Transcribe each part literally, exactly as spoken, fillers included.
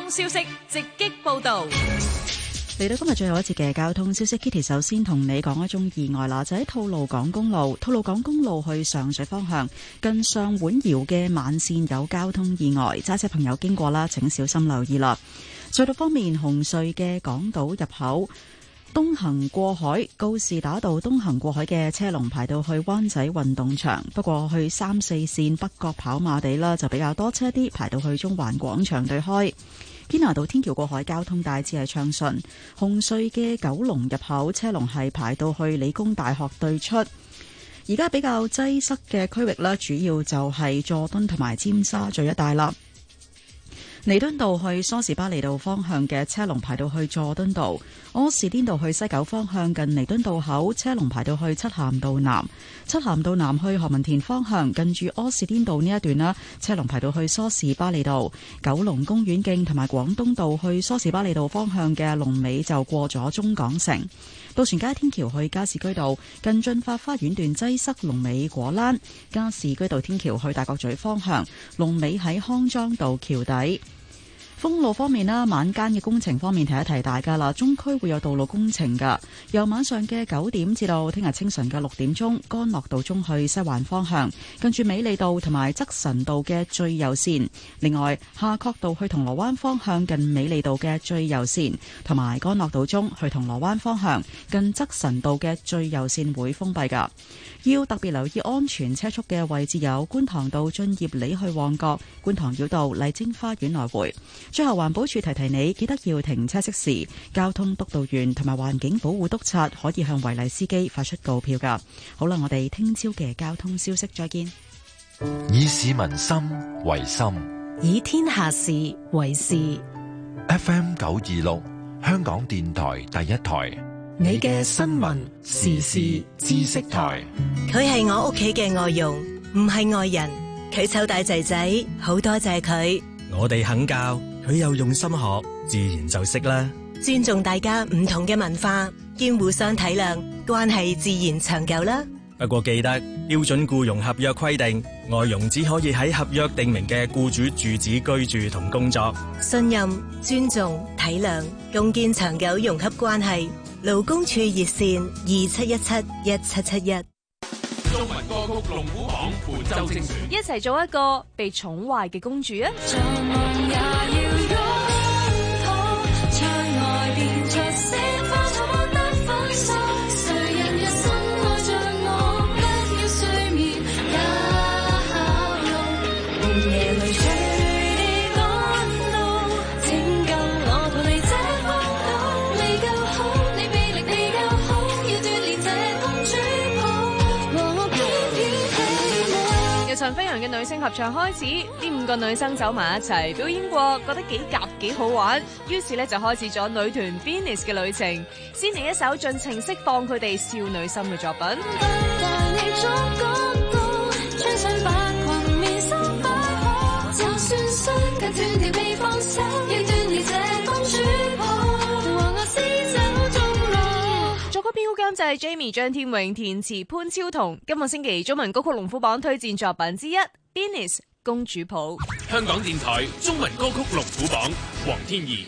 通消息直擊報道。 嚟到今日最後一節嘅交通消息 ，Kitty 首先同你講一宗意外啦，就喺吐露港公路，吐露港公路去上水方向，近上碗窯嘅慢線有交通意外，揸車朋友經過啦，請小心留意啦。隧道方面，紅隧嘅港島入口東行過海，告士打道東行過海嘅車龍排到去灣仔運動場，不過去三四線北角跑馬地啦就比較多車啲，排到去中環廣場對開。堅拿道天橋過海交通大致係暢順，紅隧嘅九龍入口車龍係排到去理工大學對出。而家比較擠塞嘅區域呢，主要就係佐敦同埋尖沙咀一帶啦。彌敦道去梳士巴利道方向嘅車龍排到去佐敦道，柯士甸道去西九方向近彌敦道口車龍排到去漆咸道南，漆咸道南去何文田方向近住柯士甸道呢一段啦，車龍排到去梳士巴利道，九龍公園徑同埋廣東道去梳士巴利道方向嘅龍尾就過咗中港城。渡船街天橋去加士居道近駿發花園段擠塞，龍尾果欄；加士居道天橋去大角咀方向龍尾喺康莊道橋底。封路方面啦，晚間嘅工程方面提一提大家啦，中區會有道路工程噶，由晚上嘅九點至到聽日清晨嘅六點鐘，干諾道中去西環方向，近住美利道同埋側臣道嘅最右線；另外夏慤道去銅鑼灣方向近美利道嘅最右線，同埋干諾道中去銅鑼灣方向近側臣道嘅最右線會封閉噶。要特別留意安全車速嘅位置有觀塘道駿業里去旺角、觀塘繞道麗晶花園來回。最後環保署提提你，記得要停車熄匙。交通督導員同埋環境保護督察可以向違例司機發出告票噶。好啦，我哋聽朝嘅交通消息再見。 以市民心為心， 以天下事為事。 F M 九二六，香港電台第一台。 你嘅新聞時事知識台。佢係我屋企嘅外傭，唔係外人。佢湊大仔仔，好多謝佢。 我哋肯教，佢又用心學，自然就識啦。 尊重大家唔同嘅文化，兼互相體諒，關係自然長久啦。 不過記得標準僱傭合約規定，外傭只可以喺合約訂明嘅僱主住址居住同工作。 信任、尊重、體諒，共建長久融洽關係。勞工處熱線二七一七一七七一。 中文歌曲龍虎榜本周精選， 一齊做一個被寵壞嘅公主啊！陳飛揚嘅女聲合唱開始，呢五個女生走埋一齊表演過，覺得幾夾幾好玩，於是咧就開始咗女團 Venus 嘅旅程。先嚟一首盡情釋放佢哋少女心嘅作品。作曲編曲監製 Jamie 張天穎，填詞潘超彤。今個星期中文歌曲龍虎榜推薦作品之一 Venus 公主抱。 香港電台中文歌曲龍虎榜，黃天怡。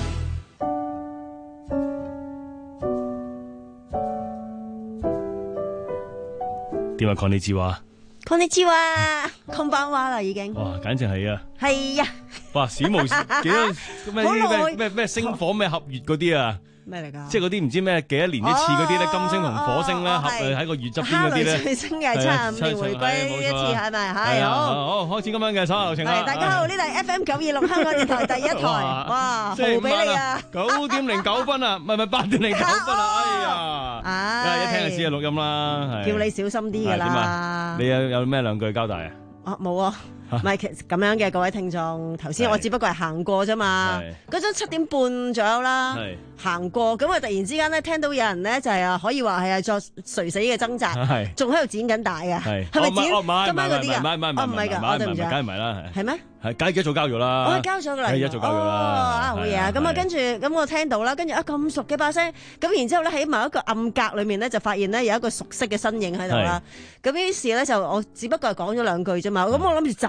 點啊？講你知話？ 講你知話？空班話啦已經。 哇，簡直係啊！ 係啊！ 哇，史無幾多咩咩咩咩星火咩合月嗰啲啊！ 咩嚟噶？ 即係嗰啲唔知咩幾多年一次嗰啲咧，金星同火星咧合喺個月側邊嗰啲咧。 最星嘅七十五年回歸一次係咪？係好。 好，開始今晚嘅稍後流程啦。 大家好，呢度係 F M 九二六香港電台第一台。哇，豪俾你啊！ 九點零九分啊，唔係唔係八點零九分啊！哎呀， 唉， 一聽就知係錄音啦。 叫你小心啲噶啦。 你有有咩兩句交代啊？ 啊，冇啊。唔係其實咁樣嘅，各位聽眾，頭先我只不過係行過啫嘛，嗰陣七點半左右啦，行過，咁啊突然之間咧聽到有人咧就係啊可以話係啊作垂死嘅掙扎，仲喺度剪緊帶嘅，係咪剪今晚嗰啲啊？唔係㗎，我對唔住， 梗係唔係啦， 係咩？ 係，梗係一早交咗啦。 我交咗㗎啦， 一早交咗啦。 啊，好嘢啊！咁啊，跟住咁我聽到啦，跟住啊咁熟嘅把聲，咁然之後咧喺某一個暗格裏面咧就發現咧有一個熟悉嘅身影喺度啦。咁於是咧就我只不過係講咗兩句啫嘛，咁我諗住走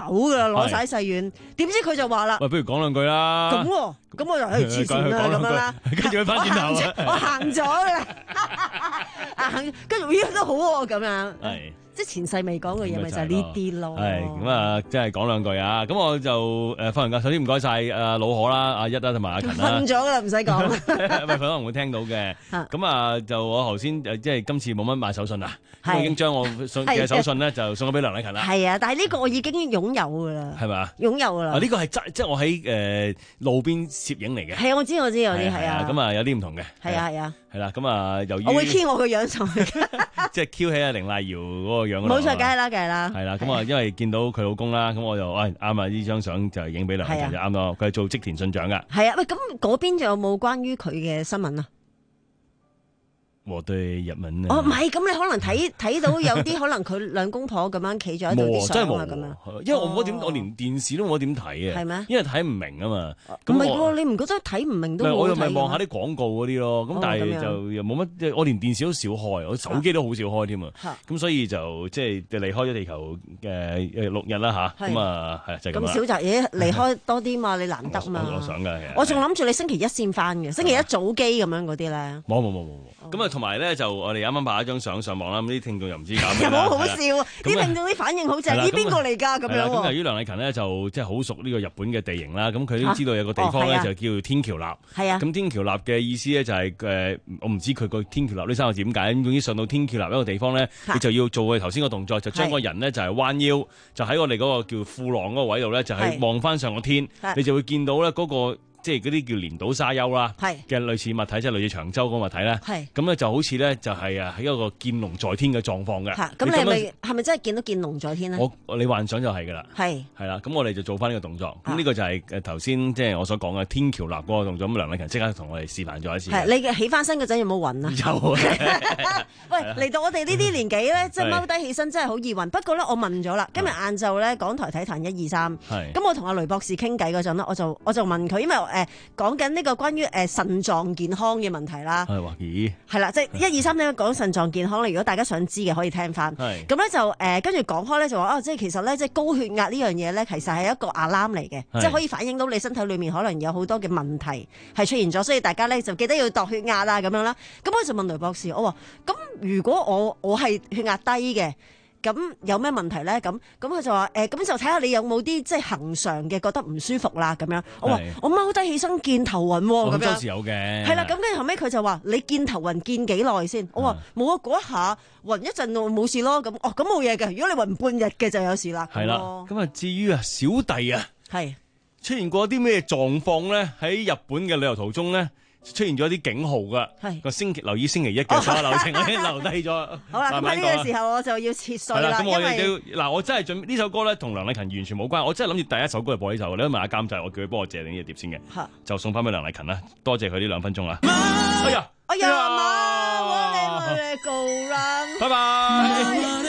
㗎啦，攞晒細軟。點知佢就話啦， 喂，不如講兩句啦。 咁喎，咁我就去黐線啦咁樣啦。 跟住佢翻轉頭， 我行咗嘅，行跟住咦都好喎咁樣。 係。 即係前世未講嘅嘢，咪就係呢啲咯。 係咁啊，即係講兩句啊。咁我就誒放完假，首先唔該晒誒老可啦、阿一啦同埋阿勤啦。 瞓咗㗎啦，唔使講。 喂，佢可能會聽到嘅。咁啊，就我頭先誒，即係今次冇乜買手信啊。我已經將我送嘅手信咧，就送咗俾梁禮勤啦。 係啊，但係呢個我已經擁有㗎啦。係咪？擁有㗎啦。 呢個係真，即係我喺誒路邊攝影嚟嘅。 係啊，我知我知有啲係啊。 咁啊，有啲唔同嘅。 係啊係啊。 係啦，咁啊，由於我會 Q 我個樣上去， 即係 Q 起阿凌麗瑤嗰個樣。 冇錯，梗係啦，梗係啦。 係啦，咁啊，因為見到佢老公啦，咁我就誒啱啊！呢張相就影俾梁禮勤就啱咯。佢係做織田信長㗎。係啊，喂，咁嗰邊仲有冇關於佢嘅新聞啊？ 我對日文哦，唔係，咁你可能睇睇到有啲可能佢兩公婆咁樣企咗喺度啲相啊咁樣， 因為我冇點，我連電視都冇點睇嘅， 係咩？ 因為睇唔明啊嘛。 唔係喎，你唔覺得睇唔明都冇睇？ 我又咪望下啲廣告嗰啲咯，咁但係就又冇乜，即係我連電視都少開，我手機都好少開添啊。咁所以就即係離開咗地球嘅誒六日啦吓，咁啊係就係咁啦。 咁少集嘢離開多啲嘛，你難得嘛。 我想㗎， 我仲諗住你星期一先翻嘅，星期一早機咁樣嗰啲咧。 冇冇冇冇冇，咁啊同埋咧就我哋啱啱拍一張相上網啦，咁啲聽眾又唔知搞咩啦。 好好笑，啲聽眾啲反應好正，咦邊個嚟㗎咁樣？ 咁由於梁禮勤咧就即係好熟呢個日本嘅地形啦，咁佢都知道有個地方咧就叫天橋立。係啊。咁天橋立嘅意思咧就係誒，我唔知佢個天橋立呢三個字點解。咁總之上到天橋立一個地方咧，你就要做佢頭先個動作，就將個人咧就係彎腰，就喺我哋嗰個叫褲浪嗰個位度咧，就係望翻上個天，你就會見到咧嗰個。即係嗰啲叫連島沙丘啦，嘅類似物體，即係類似長洲嗰個物體咧。咁咧就好似咧就係啊喺一個見龍在天嘅狀況嘅。 咁你係咪係咪真係見到見龍在天咧？ 我你幻想就係㗎啦。係係啦，咁我哋就做翻呢個動作。咁呢個就係誒頭先即係我所講嘅天橋立嗰個動作。咁梁禮勤即刻同我哋示範咗一次。係你起翻身嗰陣有冇暈啊？有。喂，嚟到我哋呢啲年紀咧，即係踎低起身真係好易暈。不過咧，我問咗啦，今日晏晝咧港台體壇一二三。係。咁我同阿雷博士傾偈嗰陣咧，我就我就問佢，因為誒講緊呢個關於誒腎臟健康嘅問題啦，係話咦，係啦，即係一二三咧講腎臟健康咧。如果大家想知嘅，可以聽翻。係咁咧就誒跟住講開咧就話啊，即係其實咧即係高血壓呢樣嘢咧，其實係一個 alarm 嚟嘅，即係可以反映到你身體裏面可能有好多嘅問題係出現咗，所以大家咧就記得要度血壓啊咁樣啦。咁我就問雷博士，我話咁如果我我係血壓低嘅，咁有咩問題咧？咁咁佢就話誒，咁、欸、就睇下你有冇啲即係恆常嘅覺得唔舒服啦咁樣。我話我踎低起身見頭暈喎咁樣。 當時有嘅。係啦，咁跟住後尾佢就話你見頭暈見幾耐先？我話冇啊，嗰一下暈一陣我冇事咯。咁哦咁冇嘢嘅。如果你暈半日嘅就有事啦。係啦。 咁啊至於啊小弟啊， 係出現過啲咩狀況咧？喺日本嘅旅遊途中咧？出現咗啲警號㗎，個星期留意星期一嘅所有流程，我已經留低咗。好啦，咁喺呢個時候我就要切碎啦。咁我哋都嗱，我真係準呢首歌咧，同梁禮勤完全冇關。我真係諗住第一首歌係播呢首，你都問下監製，我叫佢幫我借定呢隻碟先嘅，就送翻俾梁禮勤啦。多謝佢呢兩分鐘啦。哎呀， 哎呀，媽，我哋我哋 go round，拜拜。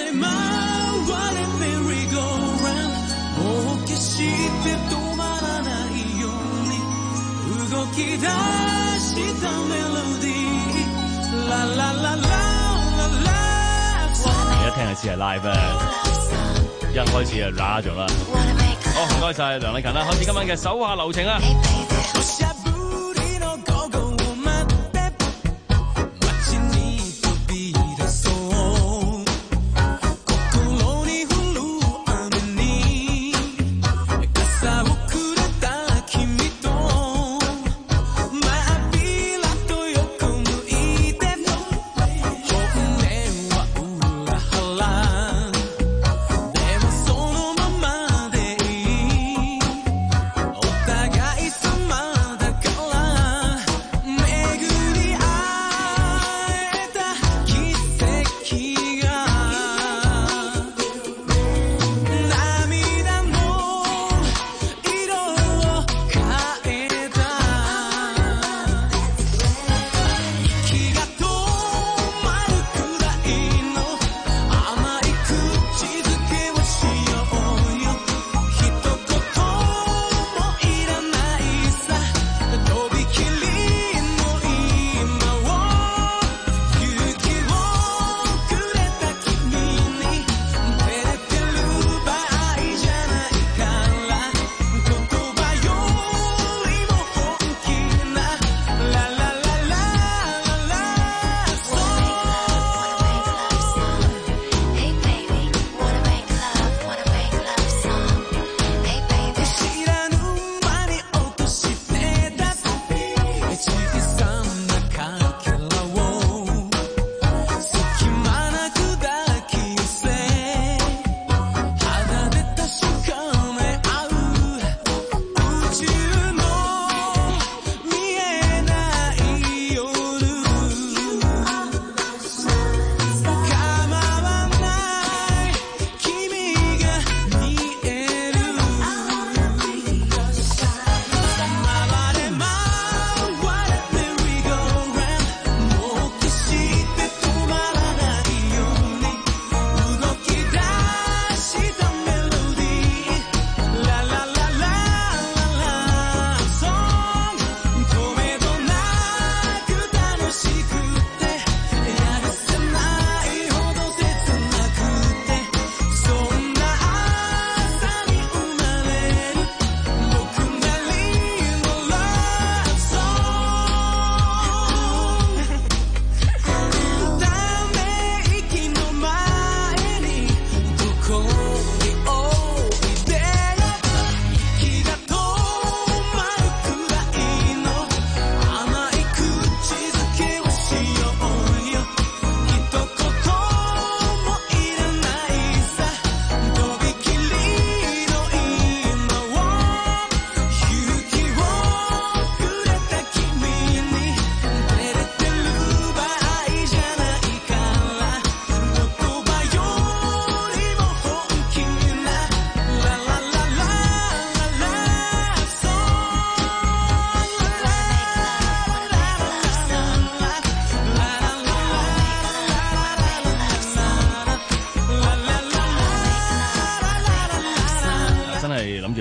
而家聽下先係 live 啊，一開始就拉咗啦。好，唔該晒梁禮勤啦，開始今晚嘅手下留情啊！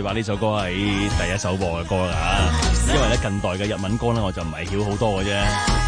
把呢首歌喺第一首播嘅歌㗎，因為咧近代嘅日文歌咧我就唔係曉好多嘅啫。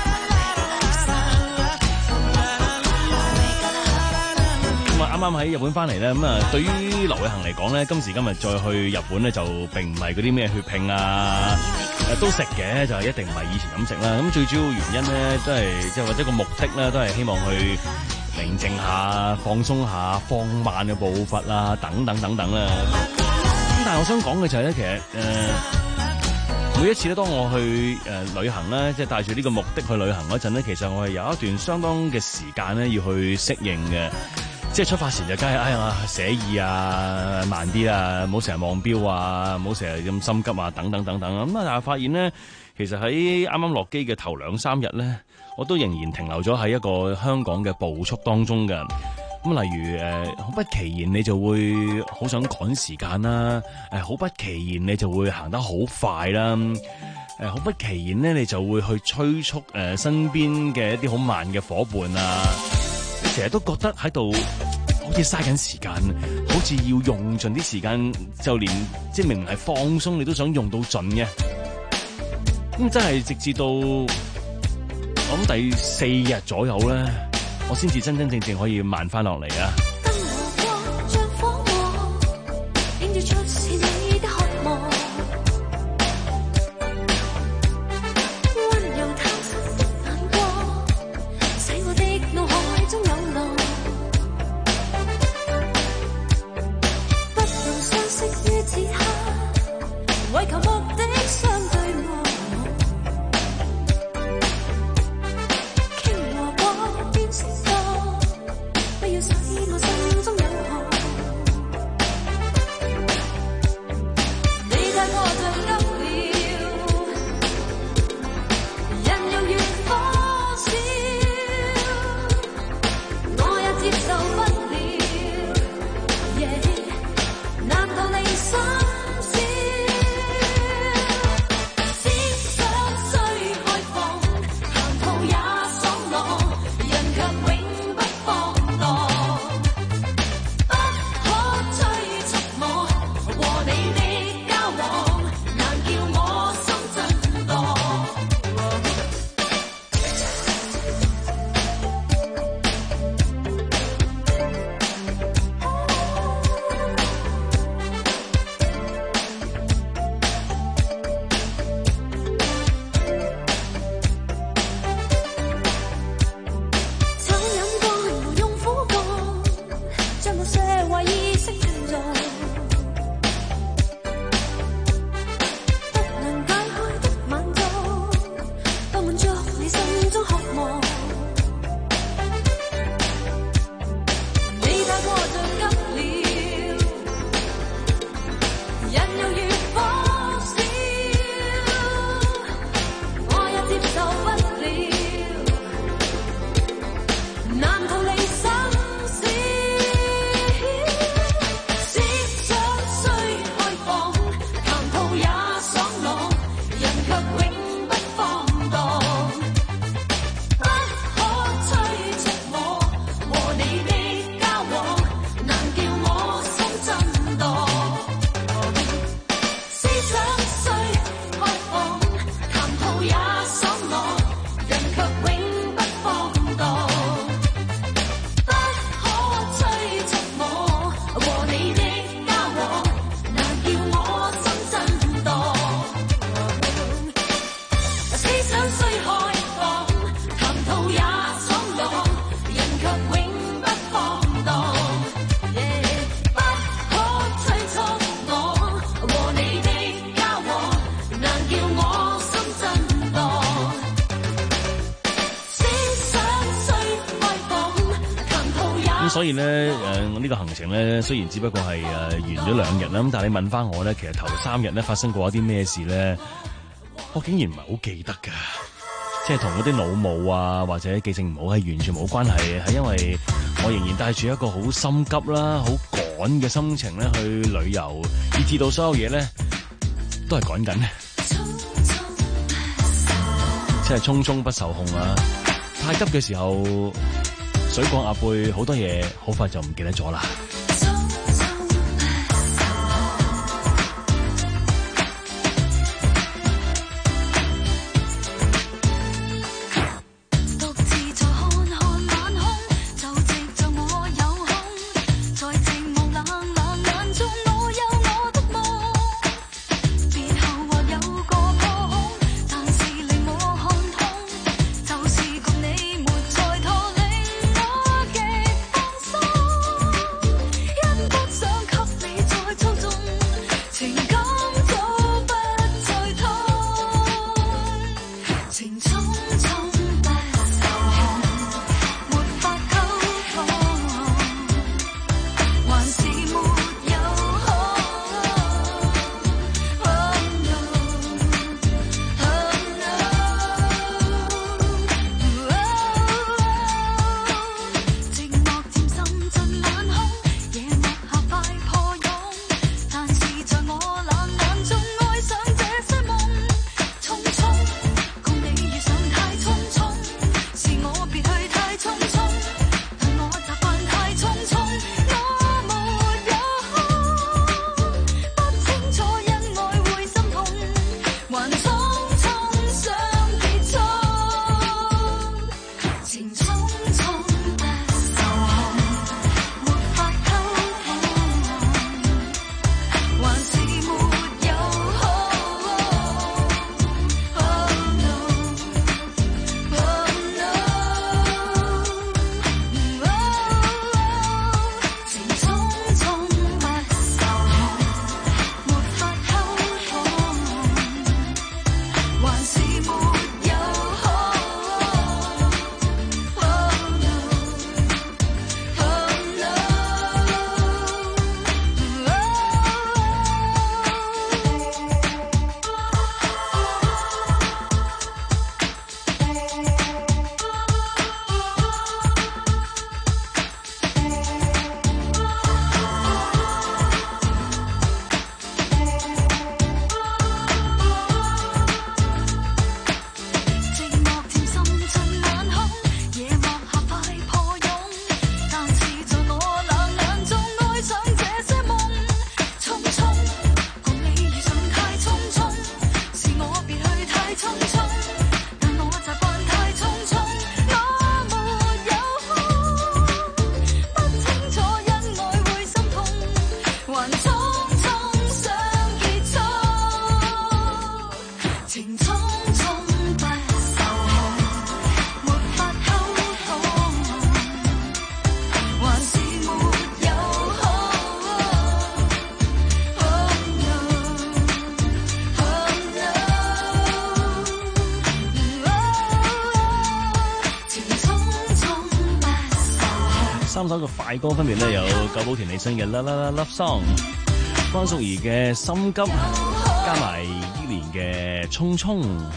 咁啊啱啱喺日本翻嚟咧，咁啊對於劉偉恒嚟講咧，今時今日再去日本咧就並唔係嗰啲咩血拼啊，誒都食嘅，就係一定唔係以前咁食啦。咁最主要原因咧都係即係或者個目的咧都係希望去寧靜下、放鬆下、放慢嘅步伐啦，等等等等啦。咁但係我想講嘅就係咧，其實誒、呃、每一次咧，當我去誒、呃、旅行咧，即係帶住呢個目的去旅行嗰陣咧，其實我係有一段相當嘅時間咧要去適應嘅。即係出發前就梗係哎呀寫意啊，慢啲啊，唔好成日望錶啊，唔好成日咁心急啊，等等等等。咁啊，但係發現咧，其實喺啱啱落機嘅頭兩三日咧，我都仍然停留咗喺一個香港嘅步速當中嘅。咁例如誒，好、呃、不其然你就會好想趕時間啦，誒、呃，好不其然你就會行得好快啦，誒、呃，好不其然咧你就會去催促誒、呃、身邊嘅一啲好慢嘅夥伴啊。成日都覺得喺度好似嘥緊時間，好似要用盡啲時間，就連即係明明係放鬆，你都想用到盡嘅。咁真係直至到我諗第四日左右咧，我先至真真正正可以慢翻落嚟啊！所以咧，誒、呃，呢、這個行程咧，雖然只不過係誒、呃、完咗兩日啦，咁但係你問翻我咧，其實頭三日咧發生過一啲咩事咧，我竟然唔係好記得㗎，即係同嗰啲腦霧啊或者記性唔好係完全冇關係，係因為我仍然帶住一個好心急啦、好趕嘅心情咧去旅遊，以至到所有嘢咧都係趕緊，即係匆匆不受控啊！太急嘅時候，水過鴨背，好多嘢好快就唔記得咗啦。 情匆匆不受控，沒法溝通，還是沒有好。Oh no, oh no, oh, 情匆匆不受控。 三首嘅快歌分別咧有久保田利伸嘅《La La La Love Song》，關淑怡嘅《心急》，加埋依蓮嘅《匆匆》。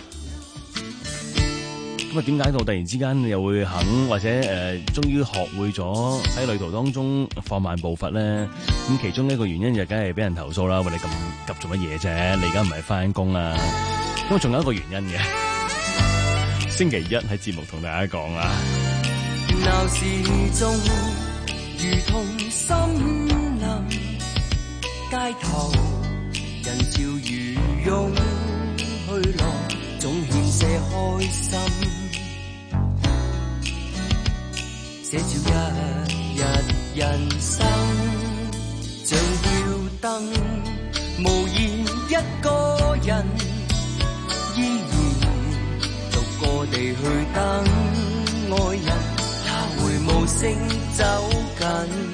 咁啊，點解到突然之間又會肯或者誒，終、呃、於學會咗喺旅途當中放慢步伐咧？咁其中一個原因就梗係俾人投訴啦，喂，你咁急做乜嘢啫？你而家唔係翻工啊？咁仲有一個原因嘅，星期一喺節目同大家講啊。 鬧市中如同森林，街頭人潮如湧去浪，總欠些開心。寫照一日人生，像吊燈，無言一個人，依然獨個地去等愛人，他會無聲走近，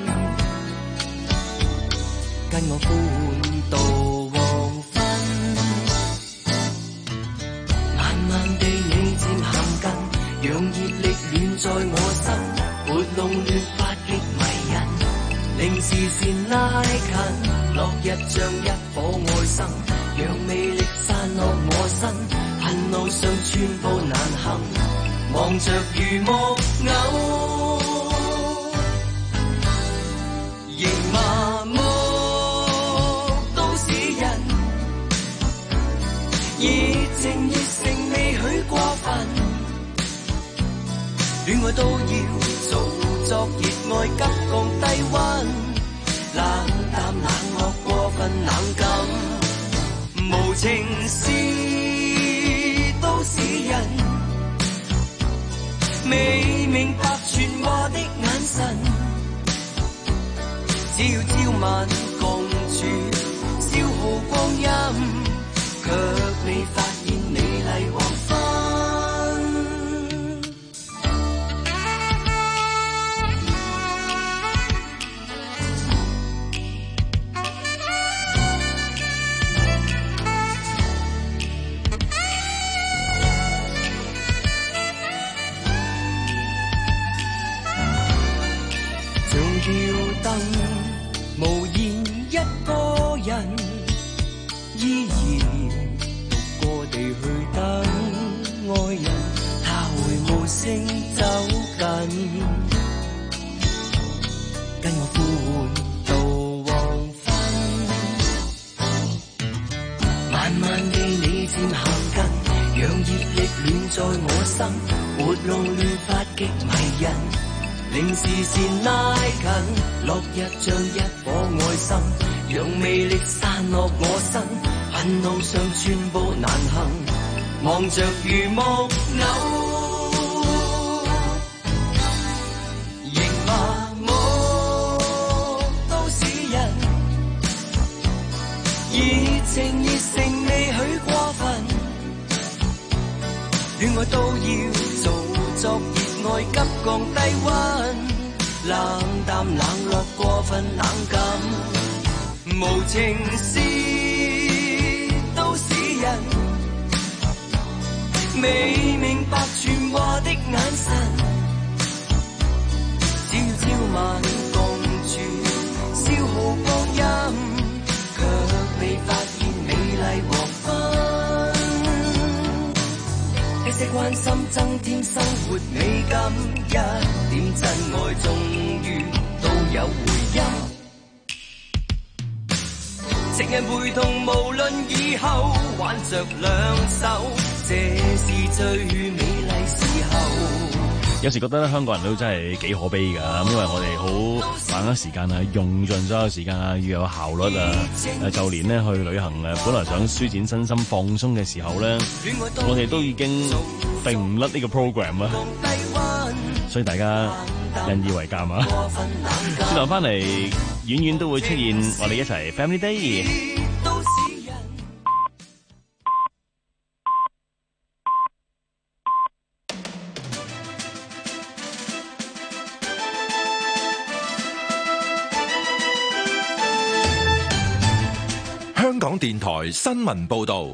跟我歡度黃昏。慢慢地你漸行近，讓熱力暖在我心，撥弄亂發極迷人，令視線拉近，落日像一顆愛心，讓魅力散落我身，恨路上寸步難行，望着如木偶，仍麻木都市人，熱情熱誠未許過分，戀愛都要做作熱愛急降低溫，冷淡冷漠過分冷感，無情是都市人，未明白傳話的眼神，只要朝晚共處消耗光陰，卻未發現美麗黃昏。無言一個人，依然獨個地去等愛人，他會無聲走近，跟我歡度黃昏。慢慢地你漸行近，讓熱力暖在我心，撥弄亂發極迷人，令視線拉近，落日像一顆愛心，讓魅力散落我身，恨路上寸步難行，望着如木偶，仍麻木都市人，熱情熱誠未許過分，戀愛都要做作熱愛急降低溫，冷淡冷落過分冷感，無情是都市人，未明白傳話的眼神，只要朝晚共處消耗光陰，卻未發現美麗黃昏。這些關心增添生活美感，一點真愛終於都有回音。情人陪同無論以後，挽着兩手，這是最美麗時候。 有時覺得咧，香港人都真係幾可悲㗎，因為我哋好把握時間啊，用盡所有時間啊，要有效率啊。誒，就連咧去旅行誒，本來想舒展身心、放鬆嘅時候咧，我哋都已經定唔甩呢個 program 啊。所以大家引以為鑑啊！轉頭翻嚟，遠遠都會出現我哋一齊 Family Day。 電台新聞報道。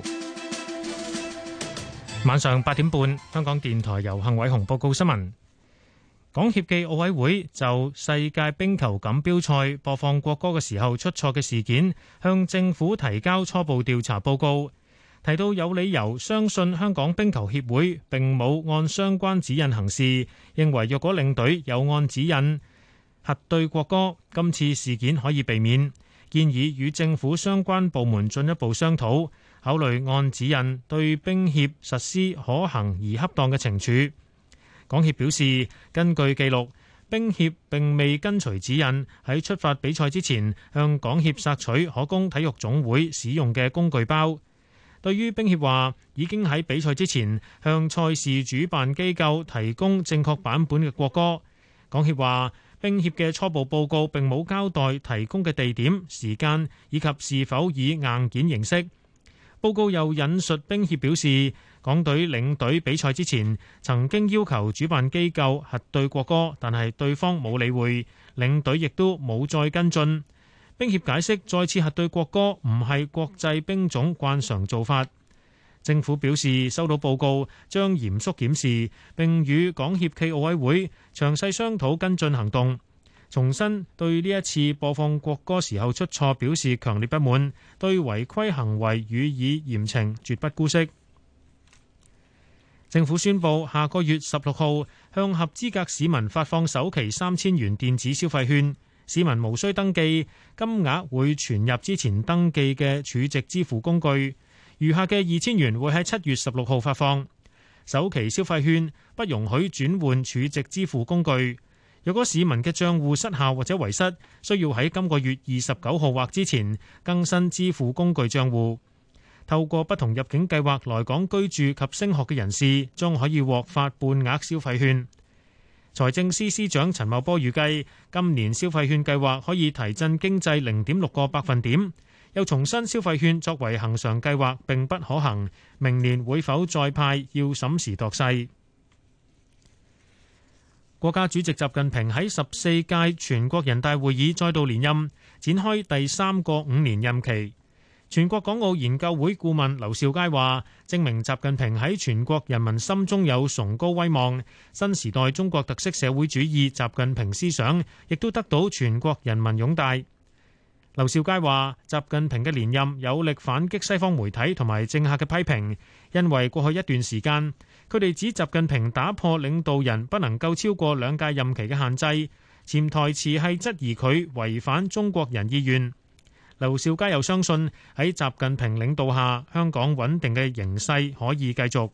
晚上八點半，香港電台由幸偉雄報告新聞。港協暨奧委會就世界冰球錦標賽播放國歌嘅時候出錯嘅事件，向政府提交初步調查報告，提到有理由相信香港冰球協會並冇按相關指引行事，認為若果領隊有按指引核對國歌，今次事件可以避免，建議與政府相關部門進一步商討，考慮按指引對冰協實施可行而恰當嘅懲處。港協表示，根據記錄，冰協並未跟隨指引，喺出發比賽之前向港協索取可供體育總會使用嘅工具包。對於冰協話已經喺比賽之前向賽事主辦機構提供正確版本嘅國歌，港協話冰協嘅初步報告並冇交代提供嘅地點、時間以及是否以硬件形式。報告又引述冰協表示，港隊領隊比賽之前曾經要求主辦機構核對國歌，但係對方冇理會，領隊亦都冇再跟進。冰協解釋，再次核對國歌唔係國際冰總慣常做法。政府表示收到報告，將嚴肅檢視，並與港協暨奧委會詳細商討跟進行動。重申對呢一次播放國歌時候出錯表示強烈不滿，對違規行為予以嚴懲，絕不姑息。政府宣布下個月十六號向合資格市民發放首期三千元電子消費券，市民無需登記，金額會存入之前登記嘅儲值支付工具，餘下嘅二千元會喺七月十六號發放。首期消費券不容許轉換儲值支付工具。若果市民嘅帳戶失效或者遺失，需要喺今個月二十九號或之前更新支付工具帳戶。透過不同入境計劃來港居住及升學嘅人士，將可以獲發半額消費券。財政司司長陳茂波預計，今年消費券計劃可以提振經濟零點六個百分點。又重申消費券作為恆常計劃並不可行，明年會否再派要審時度勢。國家主席習近平喺十四屆全國人大會議再度連任，展開第三個五年任期。全國港澳研究會顧問劉兆佳話，證明習近平喺全國人民心中有崇高威望，新時代中國特色社會主義習近平思想亦都得到全國人民擁戴。劉兆佳話，習近平嘅連任有力反擊西方媒體同埋政客嘅批評，因為過去一段時間，佢哋指習近平打破領導人不能夠超過兩屆任期嘅限制，潛台詞係質疑佢違反中國人意願。劉兆佳又相信喺習近平領導下，香港穩定嘅形勢可以繼續。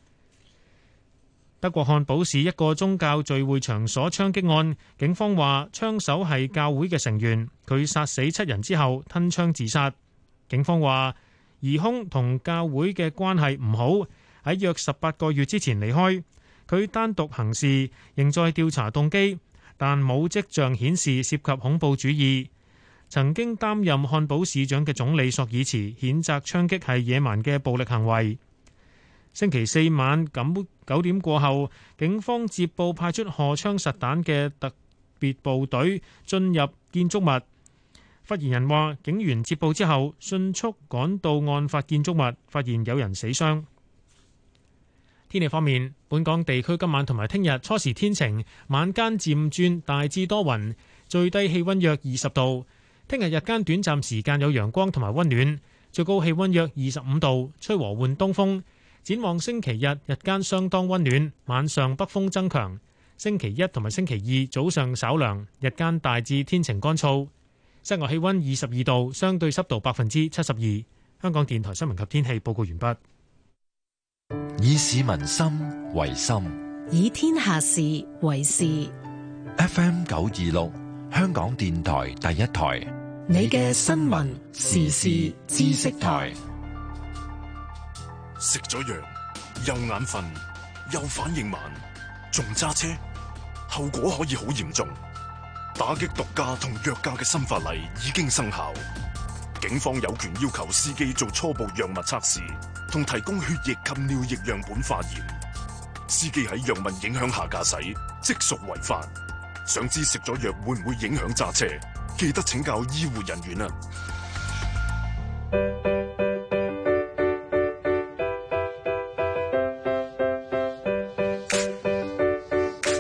德國漢堡市一個宗教聚會場所槍擊案，警方話槍手係教會嘅成員，佢殺死七人之後吞槍自殺。警方話疑兇同教會嘅關係唔好，喺約十八個月之前離開，佢單獨行事，仍在調查動機，但冇跡象顯示涉及恐怖主義。曾經擔任漢堡市長嘅總理索爾茨譴責槍擊係野蠻嘅暴力行為。星期四晚咁九點過後，警方接報派出荷槍實彈嘅特別部隊進入建築物。發言人話，警員接報之後迅速趕到案發建築物，發現有人死傷。天氣方面，本港地區今晚同埋聽日初時天晴，晚間漸轉大致多雲，最低氣溫約二十度。聽日日間短暫時間有陽光同埋溫暖，最高氣溫約二十五度，吹和緩東風。展望星期日日間相當溫暖，晚上北風增強。星期一同埋星期二早上稍涼，日間大致天晴乾燥。室外氣溫二十二度，相對濕度百分之七十二。香港電台新聞及天氣報告完畢。 以市民心為心， 以天下事為事。 F M 九二六，香港電台第一台， 你嘅新聞時事知識台。 食咗藥又眼瞓又反應慢，仲揸車，後果可以好嚴重。打擊毒駕同藥駕嘅新法例已經生效，警方有權要求司機做初步藥物測試，同提供血液及尿液樣本化驗。司機喺藥物影響下駕駛，即屬違法。想知食咗藥會唔會影響揸車？記得請教醫護人員啊！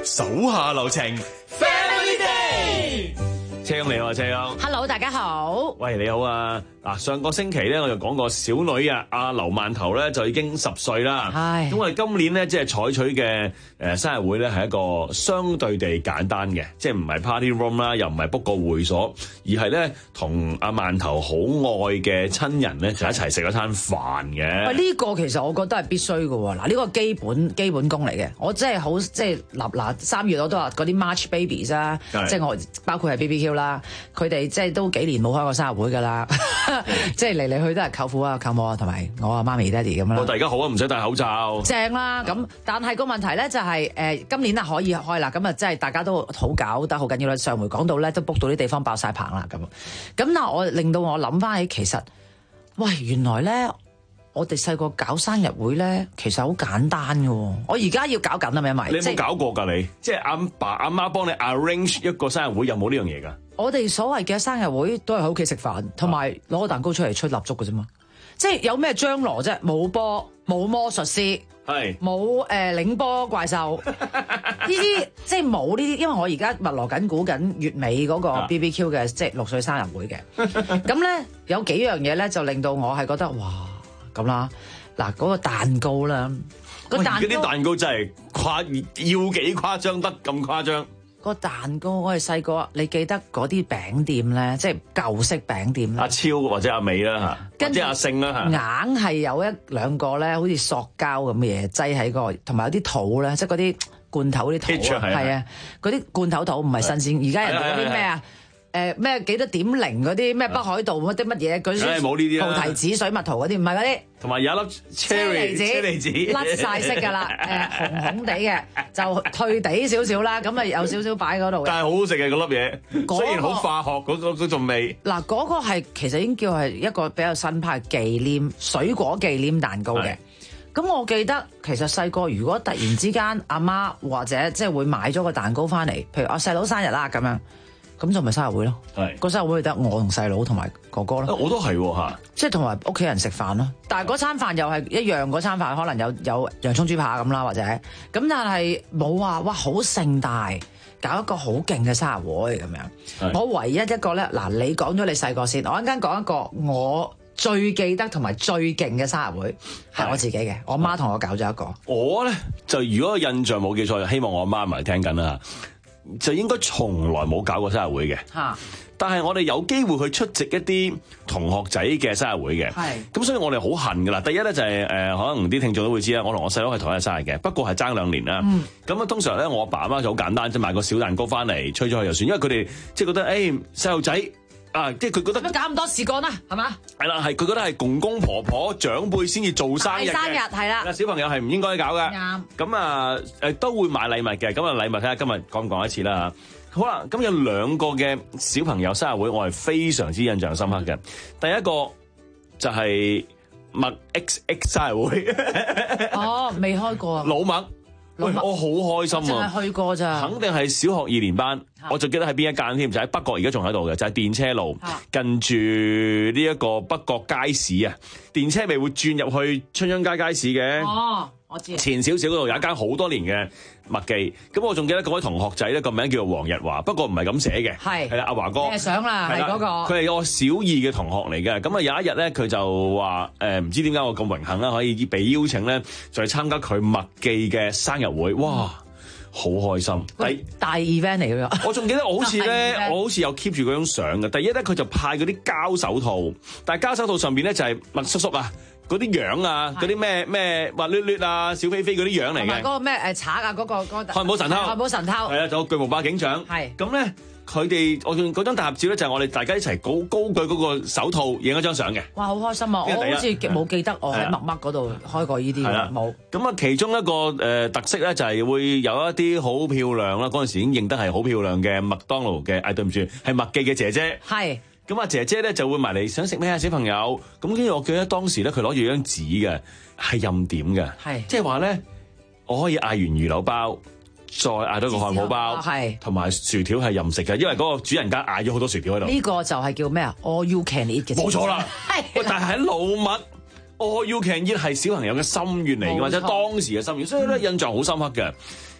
手下留情 ，Family Day。車兄你好啊，車兄。 Hello， 大家好。 喂，你好啊！嗱，上個星期咧，我就講過小女啊，阿劉饅頭咧就已經十歲啦。 係。 咁我哋今年咧，即係採取嘅誒生日會咧，係一個相對地簡單嘅，即係唔係 party room 啦，又唔係 book 個會所，而係咧同阿饅頭好愛嘅親人咧，就一齊食一餐飯嘅。 喂，呢個其實我覺得係必須嘅喎。嗱，呢個基本基本功嚟嘅。我真係好即係嗱嗱三月我都話嗰啲 March Babies 啦，即係我包括係 B B Q 啦，佢哋即係都幾年冇開過生日會㗎啦。即係嚟嚟去都係舅父啊、舅母啊，同埋我啊媽咪、爹哋咁啦。 大家好啊，唔使戴口罩。正啦，咁但係個問題咧就係、是、誒、呃、今年啊可以開啦，咁啊即係大家都好搞得好緊要啦。上回講到咧都 book 到啲地方爆晒棚啦，咁咁嗱我令到我諗翻起其實，喂原來咧我哋細個搞生日會咧其實好簡單嘅。我而家要搞緊啊，咪因為你有冇搞過㗎你？即係阿爸阿媽幫你 arrange 一個生日會，有冇呢樣嘢㗎？ 我哋所謂嘅生日會都係喺屋企食飯，同埋攞個蛋糕出嚟吹蠟燭嘅啫嘛。即係有咩張羅啫？冇波，冇魔術師，係冇誒領波怪獸呢啲，即係冇呢啲。因為我而家密鑼緊鼓緊月尾嗰個 B B Q 嘅即係六歲生日會嘅。咁咧有幾樣嘢咧就令到我係覺得哇咁啦。嗱嗰個蛋糕啦，個蛋糕啲蛋糕真係誇要幾誇張得咁誇張。 個蛋糕，我哋細個，你記得嗰啲餅店咧，即係舊式餅店咧。 阿超或者阿美啦嚇，或者阿勝啦嚇。 硬係有一兩個咧，好似塑膠咁嘅嘢擠喺個，同埋有啲土咧，即係嗰啲罐頭嗰啲土啊，係啊，嗰啲罐頭土唔係新鮮。而家人哋嗰啲咩啊？誒咩幾多點零嗰啲咩北海道嗰啲乜嘢嗰啲冇呢啲菩提子水蜜桃嗰啲，唔係嗰啲。 同埋有一粒車厘子，車厘子甩晒色㗎啦，誒紅紅地嘅，就褪地少少啦，咁啊有少少擺嗰度嘅。 但係好好食嘅嗰粒嘢，雖然好化學嗰嗰嗰種味。 嗱嗰個係其實已經叫係一個比較新派忌廉水果忌廉蛋糕嘅。咁我記得其實細個如果突然之間阿媽或者即係會買咗個蛋糕翻嚟，譬如我細佬生日啦咁樣。咁就咪生日會咯，個生日會得我同細佬同埋哥哥咯。我都係嚇， 即係同埋屋企人食飯咯。但係嗰餐飯又係一樣，嗰餐飯可能有有洋葱豬扒咁啦，或者咁，但係冇話哇好盛大，搞一個好勁嘅生日會咁樣。我唯一一個咧，嗱你講咗你細個先，我一陣間講一個我最記得同埋最勁嘅生日會係我自己嘅，我媽同我搞咗一個。 我咧就如果印象冇記錯，希望我媽咪聽緊啦。就應該從來冇搞過生日會嘅，但係我哋有機會去出席一啲同學仔嘅生日會嘅，咁所以我哋好恨噶啦。第一咧就係、是、誒、呃，可能啲聽眾都會知啦，我同我細佬係同一日生日嘅，不過係爭兩年啦。咁啊、嗯，通常咧我阿爸阿媽就好簡單，即係買個小蛋糕翻嚟吹咗佢就算，因為佢哋即係覺得誒細路仔。啊！即係佢覺得搞咁多事幹啦，係嘛？ 係啦，係佢覺得係公公婆婆長輩先至做生日嘅， 生日係啦。 小朋友係唔應該搞嘅。啱。咁啊誒都會買禮物嘅。咁啊禮物睇下今日講唔講一次啦嚇。好啦，咁有兩個嘅小朋友生日會，我係非常之印象深刻嘅。第一個就係麥 X X 生日會。 哦，未開過啊。 老麥。喂，我好開心啊！ 淨係去過咋， 肯定係小學二年班，我就記得喺邊一間添，就喺北角，而家仲喺度嘅，就係電車路近住呢一個北角街市啊。電車咪會轉入去春秧街街市嘅。哦，我知。前少少嗰度有一間好多年嘅麥記，咁我仲記得嗰位同學仔咧個名叫做黃日華，不過唔係咁寫嘅。係係啦，阿華哥。相啦，係嗰個。佢係我小二嘅同學嚟嘅，咁啊有一日咧，佢就話誒唔知點解我咁榮幸啦，可以被邀請咧，就去參加佢麥記嘅生日會，哇！好開心，第大 event 嚟嘅。 我仲記得我好似咧，我好似有 keep 住嗰張相嘅。第一咧，佢就派嗰啲膠手套，但係膠手套上邊咧就係麥叔叔啊，嗰啲樣啊，嗰啲咩咩滑捋捋啊，小飛飛嗰啲樣嚟嘅。嗰個咩誒賊啊，嗰個嗰個漢堡神偷， 漢堡神偷係啊，仲有巨無霸警長。係咁咧。佢哋我用嗰張大合照咧，就係我哋大家一齊高高舉嗰個手套影一張相嘅。 哇，好開心啊！我好似冇記得我喺麥麥嗰度開過呢啲嘅，冇。咁啊， 其中一個誒、呃、特色咧，就係會有一啲好漂亮啦，嗰陣時已經認得係好漂亮嘅麥當勞嘅，誒對唔住，係麥記嘅姐姐。係。咁啊，姐姐咧就會埋嚟想食咩啊，小朋友。咁跟住我記得當時咧，佢攞住張紙嘅，係任點嘅。係。即係話咧，我可以嗌完魚柳包。再嗌多個漢堡包，係同埋薯條係任食嘅，因為嗰個主人家嗌咗好多薯條喺度。 呢個就係叫咩啊 ？All you can eat 嘅。 冇錯啦，喂！但係喺老麥 ，All you can eat 係小朋友嘅心願嚟嘅，或者當時嘅心願，所以咧印象好深刻嘅。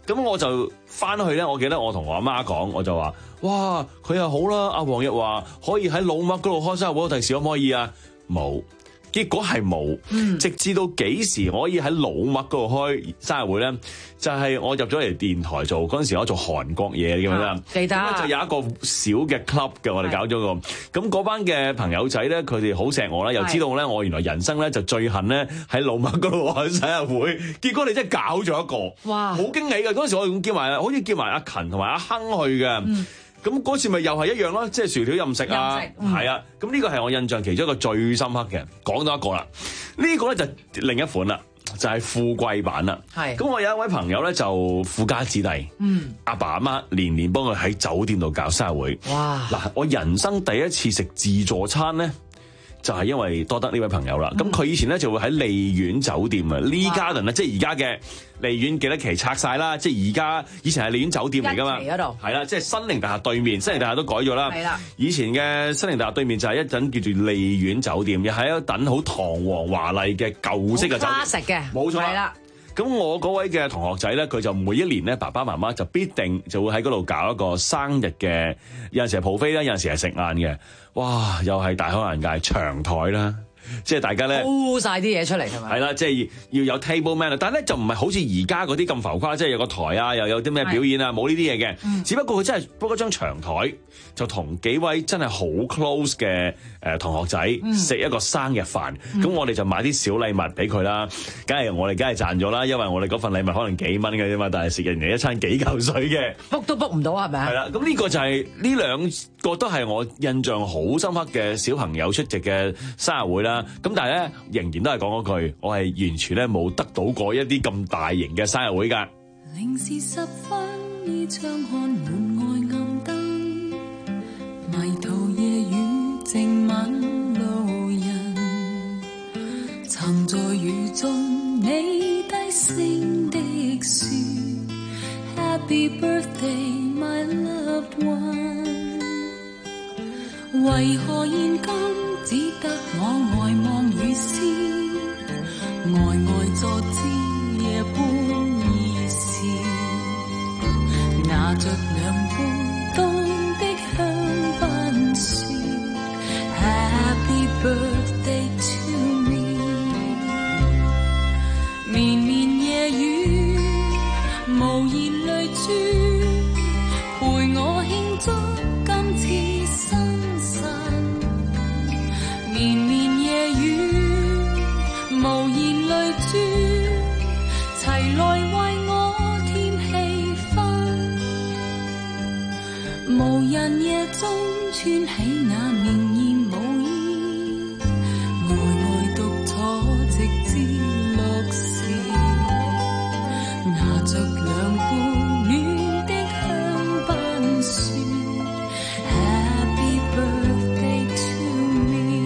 咁我就翻去咧，我記得我同我阿媽講，我就話：哇，佢又好啦，阿黃日華可以喺老麥嗰度開生日會，第時可唔可以啊？冇。結果係冇，嗯、直至到幾時我可以喺老麥嗰度開生日會咧？就係、是、我入咗嚟電台做嗰陣時，我做韓國嘢嘅嘛，記得咁就有一個小嘅 club 嘅，我哋搞咗個。咁嗰班嘅朋友仔咧，佢哋好錫我啦，又知道咧我原來人生咧就最恨咧喺老麥嗰度開生日會。結果你真係搞咗一個，哇！好驚喜嘅嗰陣時，我叫埋好似叫埋阿勤同埋阿亨去嘅。嗯咁嗰次咪又係一樣咯，即係薯條任食啊，係、嗯、啊，咁呢個係我印象其中一個最深刻嘅。講到一個啦，呢、呢個咧就另一款啦，就係、係、富貴版啦。係，咁我有一位朋友咧就富家子弟，嗯，阿爸阿媽年年幫佢喺酒店度搞生日會。哇！嗱，我人生第一次食自助餐咧，就係因為多得呢位朋友啦。咁、嗯、佢以前咧就會喺利苑酒店啊 Lee Garden 啊，即係而家嘅。利苑幾多期拆晒啦，即係而家以前係利苑酒店嚟㗎嘛，係啦，即係新寧大廈對面，新寧大廈都改咗啦。係啦，以前嘅新寧大廈對面就係一陣叫做利苑酒店，又係一等好堂皇華麗嘅舊式嘅酒店，好花式嘅，冇錯。係啦，咁我嗰位嘅同學仔咧，佢就每一年咧，爸爸媽媽就必定就會喺嗰度搞一個生日嘅，有陣時係 buffet 啦，有陣時係食晏嘅。哇，又係大開眼界，長台啦。即係大家咧鋪晒啲嘢出嚟係咪？係啦，即係要有 table manner，但係咧就唔係好似而家嗰啲咁浮誇，即係有個台啊，又有啲咩表演啊，冇呢啲嘢嘅。嗯、只不過佢真係 book 一張長台，就同幾位真係好 close 嘅誒同學仔食一個生日飯。咁、嗯、我哋就買啲小禮物俾佢啦，梗係我哋梗係賺咗啦，因為我哋嗰份禮物可能幾蚊嘅啫嘛，但係食人哋一餐幾嚿水嘅 book 都 book 唔到係咪啊？係啦，咁呢個就係呢兩個都係我印象好深刻嘅小朋友出席嘅生日會啦。咁但係咧，仍然都係講嗰句，我係完全咧冇得到過一啲咁大型嘅生日會㗎。零時十分，倚窗看門外暗燈，迷途夜雨靜吻路人，曾在雨中你低聲的説 Happy birthday my loved one， 為何現今只得我呆望雨絲，呆呆坐知夜半已是，拿着兩杯凍的香檳樹 Happy birthday to me， 綿綿夜雨無言淚珠，陪我慶祝今次生辰。綿綿夜雨，無言淚珠，齊來為我添氣氛。無人夜中穿起那綿延舞衣，呆呆獨坐直至落時，拿着兩杯暖的香檳樹 Happy birthday to me。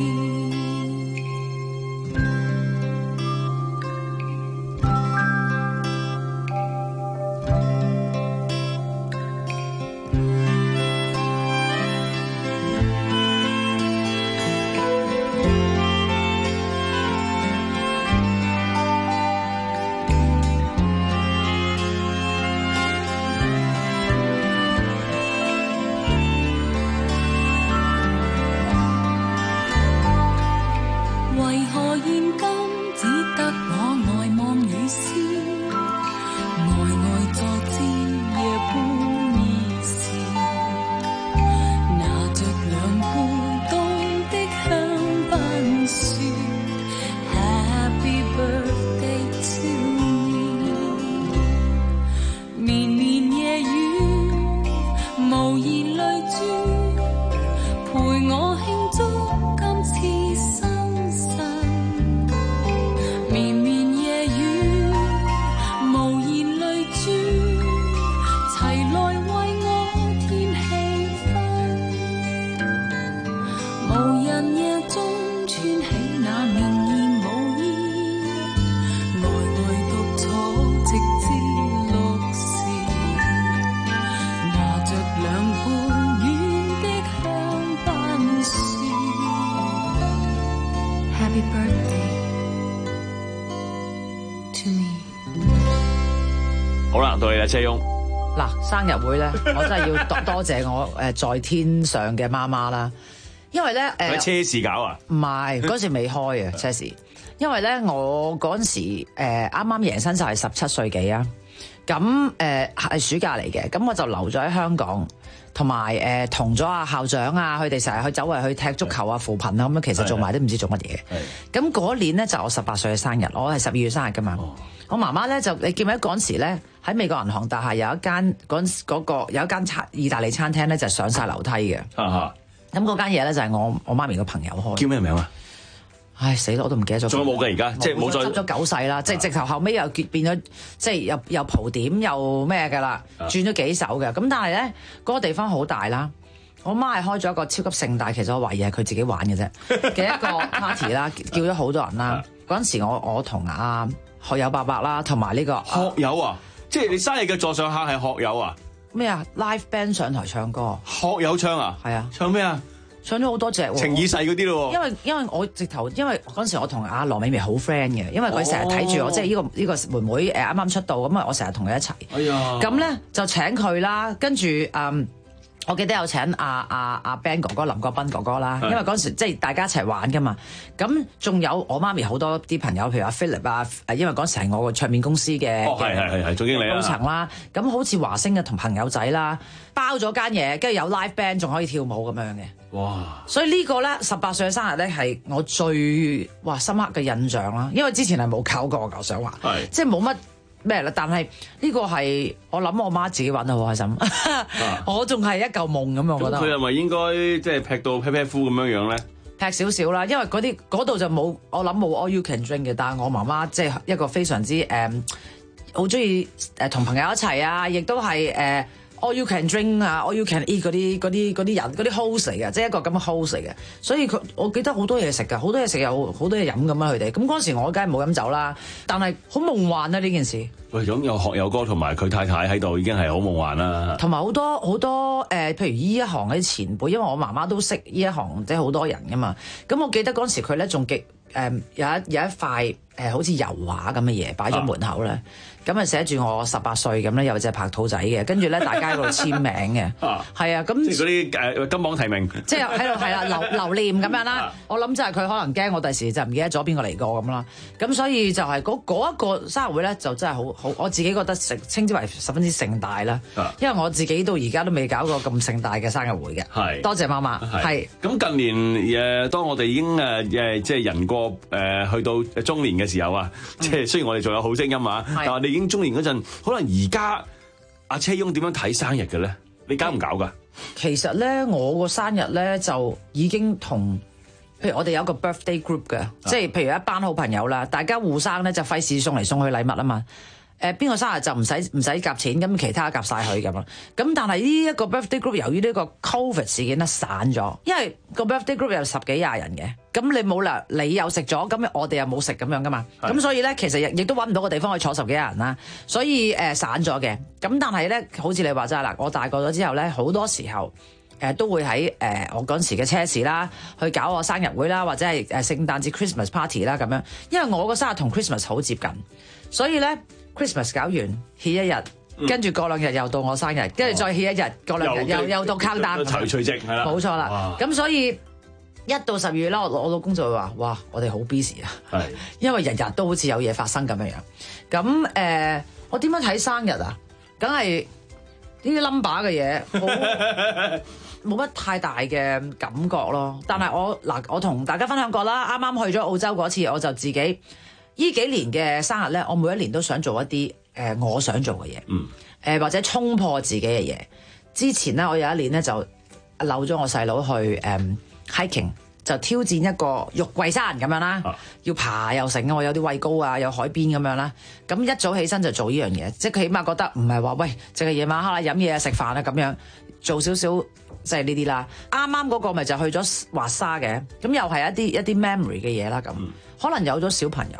好啦，到你啦，車翁。 嗱，生日會咧，我真係要多多謝我誒在天上嘅媽媽啦，因為咧誒。 喺車市搞啊？ 唔係，嗰時未開啊車市，因為咧我嗰陣時誒啱啱贏身就係十七歲幾啊，咁誒係暑假嚟嘅，咁我就留咗喺香港。同埋誒同咗阿校長啊，佢哋成日去走圍去踢足球啊、扶貧啊咁樣，其實做埋都唔知做乜嘢。咁嗰年咧就我十八歲嘅生日，我係十二月生日噶嘛。哦、我媽媽咧就你記唔記得嗰陣時咧喺美國銀行大廈有一間嗰陣嗰個有一間餐意大利餐廳咧就上晒樓梯嘅。咁嗰間嘢咧就係我我媽咪個朋友開。叫咩名啊？唉死啦！我都唔記得咗。仲有冇嘅而家？即係冇再執咗九世啦，即係直頭後尾又變咗，即係又又蒲點又咩嘅啦，轉咗幾手嘅。咁但係咧嗰個地方好大啦，我媽係開咗一個超級盛大，其實我懷疑係佢自己玩嘅啫嘅一個 party 啦，叫咗好多人啦。嗰陣時我我同阿學友伯伯啦，同埋呢個學友啊，即係你生日嘅座上客係學友啊？ 咩啊 ？Live band 上台唱歌， 學友唱啊？ 係啊， 唱咩啊？ 唱咗好多隻情已逝嗰啲咯， 因為因為我直頭，因為嗰陣時我同阿羅美薇好 friend 嘅，因為佢成日睇住我，哦、即係呢、呢個呢、呢個妹妹誒啱啱出道，咁啊我成日同佢一齊。哎呀！咁咧就請佢啦，跟住嗯，我記得有請阿阿阿 Ben 哥哥、林國斌哥哥啦，因為嗰陣時即係大家一齊玩噶嘛。咁仲有我媽咪好多啲朋友，譬如阿 Philip 啊，誒，因為嗰陣時係我個唱片公司嘅哦係係係係總經理高層啦。咁好似華星嘅同朋友仔啦，包咗間嘢，跟住有 live band，仲可以跳舞咁樣嘅。哇！所以呢個咧十八歲嘅生日咧係我最哇深刻嘅印象啦，因為之前係冇搞過，我想話，係即係冇乜咩啦。但係呢個係我諗我媽自己玩得好開心，啊、我仲係一嚿夢咁，我覺得。 佢係咪應該即係劈到劈劈夫咁樣樣咧？ 劈少少啦，因為嗰啲嗰度就冇，我諗冇 all you can drink 嘅。但係我媽媽即係一個非常之誒，好中意誒同朋友一齊啊，亦都係誒。呃All you can drink 啊 ，all you can eat 嗰啲嗰啲嗰啲人嗰啲 host 嚟嘅，即係一個咁嘅 host 嚟嘅。所以佢我記得好多嘢食㗎，好多嘢食又好多嘢飲咁啊！佢哋咁嗰陣時我梗係冇飲酒啦，但係好夢幻啊呢件事。喂， 咁有學友哥同埋佢太太喺度已經係好夢幻啦。 同埋好多好多誒、呃，譬如依一行嗰啲前輩，因為我媽媽都識依一行，即係好多人㗎嘛。咁我記得嗰陣時佢咧仲記誒有一有一塊誒、呃、好似油畫咁嘅嘢擺咗門口咧。啊咁啊寫住我十八歲咁咧，有隻白兔仔嘅，跟住咧大家喺度簽名嘅，係啊，咁即係嗰啲誒金榜題名， 即係喺度係啦，留留念咁樣啦。我諗就係佢可能驚我第時就唔記得咗邊個嚟過咁啦。咁所以就係嗰嗰一個生日會咧，就真係好好，我自己覺得成稱之為十分之盛大啦。因為我自己到而家都未搞過咁盛大嘅生日會嘅。係，多謝媽媽。係。咁近年誒，當我哋已經誒誒即係人過誒去到中年嘅時候啊，即係雖然我哋仲有好聲音啊，但係你已經中年嗰陣，可能而家阿車翁點樣睇生日嘅咧？你搞唔搞噶？ 其實咧，我個生日咧就已經同，譬如我哋有一個 birthday group 嘅，即係譬如一班好朋友啦，大家互相咧就費事送嚟送去禮物啊嘛。誒邊個生日就唔使唔使夾錢，咁其他夾晒佢咁咯。咁但係呢一個 birthday group 由於呢個 covid 事件咧散咗，因為個 birthday group 有十幾廿人嘅，咁你冇啦，你又食咗，咁我哋又冇食咁樣噶嘛。咁所以咧，其實亦都揾唔到個地方可以坐十幾廿人啦。所以誒、呃、散咗嘅。咁但係咧，好似你話齋啦，我大個咗之後咧，好多時候誒、呃、都會喺誒、呃、我嗰陣時嘅車市啦，去搞我生日會啦，或者係誒聖誕節 Christmas party 啦咁樣。因為我個生日同 Christmas 好接近，所以咧。Christmas 搞完歇一日，跟住過兩日又到我生日，跟住再歇一日，過兩日又又，又到 countdown， 除除夕係啦， 冇錯啦。咁所以一到十二月啦，我我老公就會話：哇，我哋好 busy 啊，係，因為日日都好似有嘢發生咁樣樣。咁誒、呃，我點樣睇生日啊？梗係呢啲 number 嘅嘢，冇乜太大嘅感覺咯。但係我嗱，我同大家分享過啦，啱啱去咗澳洲嗰次，我就自己。呢幾年嘅生日咧，我每一年都想做一啲誒、呃、我想做嘅嘢，誒、嗯呃、或者衝破自己嘅嘢。之前咧，我有一年咧就漏咗我細佬去誒、嗯、hiking，就挑戰一個玉桂山咁樣啦，啊、要爬又成，我有啲畏高啊，有海邊咁樣啦。咁一早起身就做呢樣嘢，即係佢起碼覺得唔係話喂，淨係夜晚黑啦飲嘢啊食飯啊咁樣，做少少即係呢啲啦。啱啱嗰個咪就去咗滑沙嘅，咁又係一啲一啲 memory 嘅嘢啦咁，嗯、可能有咗小朋友。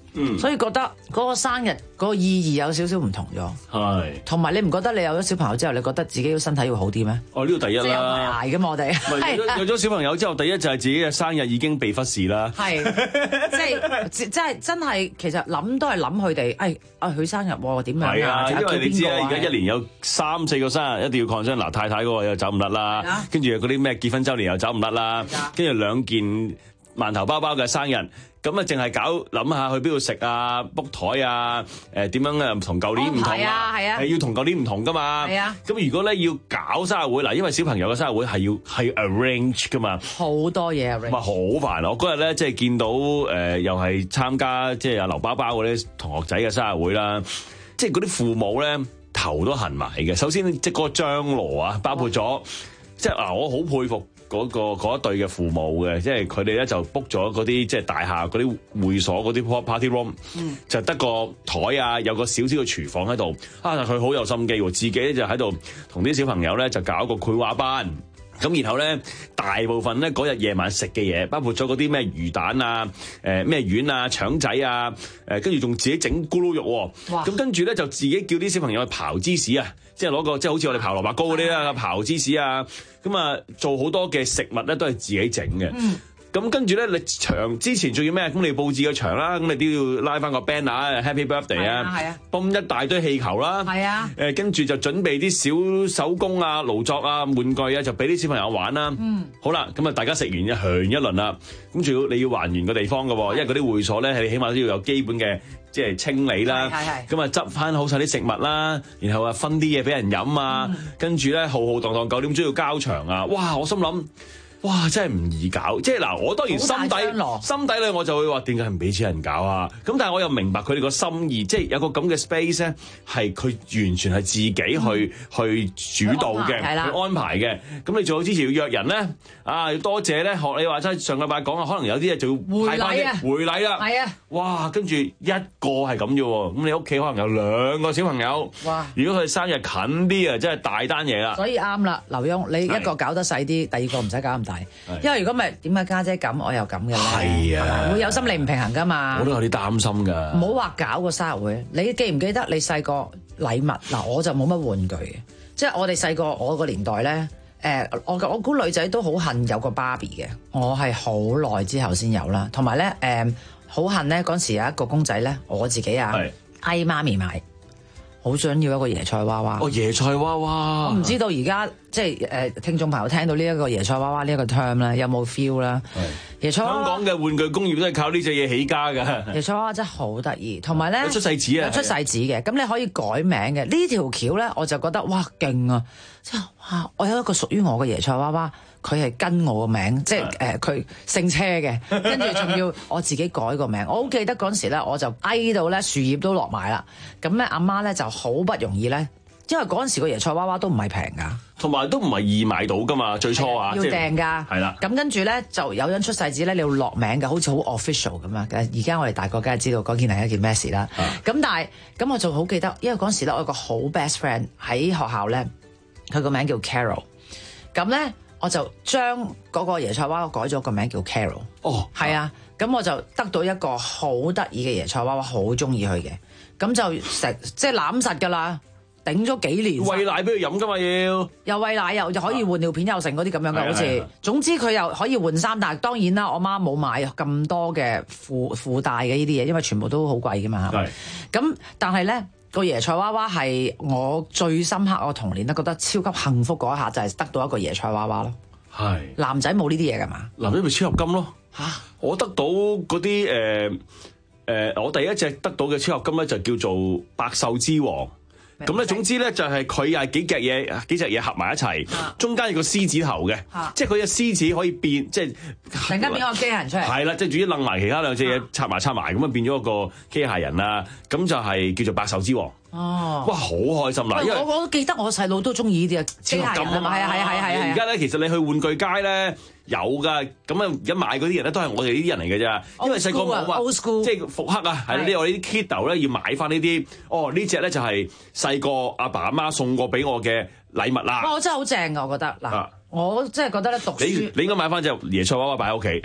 嗯，所以覺得嗰個生日嗰個意義有少少唔同咗。係，同埋你唔覺得你有咗小朋友之後，你覺得自己嘅身體會好啲咩？ 哦，呢個第一啦， 即係有埋捱㗎嘛，我哋係有咗小朋友之後，第一就係自己嘅生日已經被忽視啦。係， 即係即係真係其實諗都係諗佢哋，誒啊佢生日喎點樣啊？ 係啊，因為你知啦，而家一年有三四個生日一定要 concern，嗱太太嗰個又走唔甩啦，跟住嗰啲咩結婚週年又走唔甩啦，跟住兩件饅頭包包嘅生日，咁啊淨係搞諗下去邊度食啊 book 台啊，誒點樣啊同舊年唔同啊，係啊，係要同舊年唔同噶嘛，係啊，咁如果咧要搞生日會嗱，因為小朋友嘅生日會係要係 arrange 噶嘛， 好多嘢 arrange， 咪好煩啊！我嗰日咧即係見到誒又係參加即係阿劉包包嗰啲同學仔嘅生日會啦，即係嗰啲父母咧頭都痕埋嘅。首先即係嗰個張羅啊，包括咗即係啊，我好佩服。嗰、那個嗰一對嘅父母嘅，即係佢哋咧就 book 咗嗰啲即係大廈嗰啲會所嗰啲 party room，、嗯、就得個台啊，有個少少嘅廚房喺度。啊，佢好有心機喎，自己咧就喺度同啲小朋友咧就搞個繪畫班。咁然後咧，大部分咧嗰日夜晚食嘅嘢，包括咗嗰啲咩魚蛋啊、誒咩丸啊、腸仔啊，誒跟住仲自己整咕嚕肉喎。咁跟住咧就自己叫啲小朋友去刨芝士啊，即係攞個即係好似我哋刨蘿蔔糕嗰啲啦，刨芝士啊，咁啊做好多嘅食物咧都係自己整嘅。嗯咁跟住咧，你場之前仲要咩？咁你佈置個場啦，咁你都要拉翻個 banner Happy Birthday 啊，泵一大堆氣球啦，係啊，誒跟住就準備啲小手工啊、勞作啊、玩具啊，就俾啲小朋友玩啦。嗯，好啦，咁啊大家食完一響一輪啦，咁仲要你要還原個地方㗎喎，因為嗰啲會所咧係起碼都要有基本嘅即係清理啦，咁啊執翻好晒啲食物啦，然後啊分啲嘢俾人飲啊，跟住咧浩浩蕩蕩九點鐘要交場啊，哇！我心諗。哇！真係唔易搞，即係嗱，我當然心底心底裏我就會話點解唔俾錢人搞啊？咁但係我又明白佢哋個心意，即係有個咁嘅 space 咧，係佢完全係自己去、嗯、去主導嘅，去安排嘅。咁你最好之前要約人咧，啊要多謝咧，學你話齋上禮拜講啊，可能有啲嘢就要派翻啲回禮啦。係啊，哇！跟住一個係咁啫喎，咁你屋企可能有兩個小朋友，哇！如果佢生日近啲啊，真係大單嘢啦。所以啱啦，劉墉，你一個搞得細啲，第二個唔使搞咁。因為如果咪點解家姐咁，我又咁嘅咧？係啊，會有心理唔平衡噶嘛。我都有啲擔心㗎。唔好話搞個生日會，你記唔記得你細個禮物嗱？我就冇乜玩具嘅，即係我哋細個我個年代咧，誒，我我估女仔都好恨有個芭比嘅，我係好耐之後先有啦。同埋咧，誒，好恨咧嗰陣時有一個公仔咧，我自己啊，嗌媽咪買。好想要一個椰菜娃娃。哦，椰菜娃娃。我唔知道而家即係誒、呃、聽眾朋友聽到呢一個椰菜娃娃呢一個 term 咧，有冇 feel 啦？椰菜娃娃香港嘅玩具工業都係靠呢隻嘢起家㗎。椰菜娃娃真係好得意，同埋咧有出世紙啊，有出世紙嘅，咁你可以改名嘅。呢條橋咧，我就覺得哇勁啊！即係哇，我有一個屬於我嘅椰菜娃娃。佢係跟我個名，即係誒佢姓車嘅，跟住仲要我自己改個名。我好記得嗰陣時咧，我就哀到咧樹葉都落埋啦。咁咧阿媽咧就好不容易咧，因為嗰陣時個椰菜娃娃都唔係平㗎，同埋都唔係易買到㗎嘛。最初啊，要訂㗎，係啦。咁跟住咧就有人出世紙咧，你要落名㗎，好似好 official 咁啊。而家我哋大個梗係知道嗰件係一件咩事啦。咁但係咁我就好記得，因為嗰陣時咧我有個好 best friend 喺學校咧，佢個名叫 Carol。咁咧。我就將嗰個椰菜娃娃改咗個名叫 Carol。哦，係啊，咁我就得到一個好得意嘅椰菜娃娃，好中意佢嘅，咁就食即係攬實㗎啦，頂咗幾年。餵奶俾佢飲㗎嘛要，又餵奶又又可以換尿片又成嗰啲咁樣嘅，好似。總之佢又可以換衫，但係當然啦，我媽冇買咁多嘅附附帶嘅呢啲嘢，因為全部都好貴㗎嘛。係。咁但係咧。個椰菜娃娃係我最深刻，我童年咧覺得超級幸福嗰一下就係得到一個椰菜娃娃咯。係男仔冇呢啲嘢㗎嘛？男仔咪超合金咯。嚇！我得到嗰啲誒誒，我第一隻得到嘅超合金咧就叫做百獸之王。咁咧總之咧就係佢係幾隻嘢幾隻嘢合埋一齊，啊、中間有個獅子頭嘅，啊、即係佢隻獅子可以變，即係突然間變個機械人出嚟。係啦，即係總之擸埋其他兩隻嘢插埋插埋，咁啊變咗一個機械人啦。咁就係叫做百獸之王。哦，哇，好開心啦！因為我我都記得我細佬都中意呢啲啊，機械人啊嘛，係啊係啊係啊係啊！而家咧其實你去玩具街咧有㗎，咁啊而家買嗰啲人咧都係我哋呢啲人嚟嘅咋，因為細個冇話，即係復刻啊，係呢我哋啲 kiddo 咧要買翻呢啲，哦呢隻咧就係細個阿爸阿媽送過俾我嘅禮物啦。哇！我真係好正㗎，我覺得嗱，我真係覺得咧讀書，你你應該買翻隻椰菜娃娃擺喺屋企，係啦。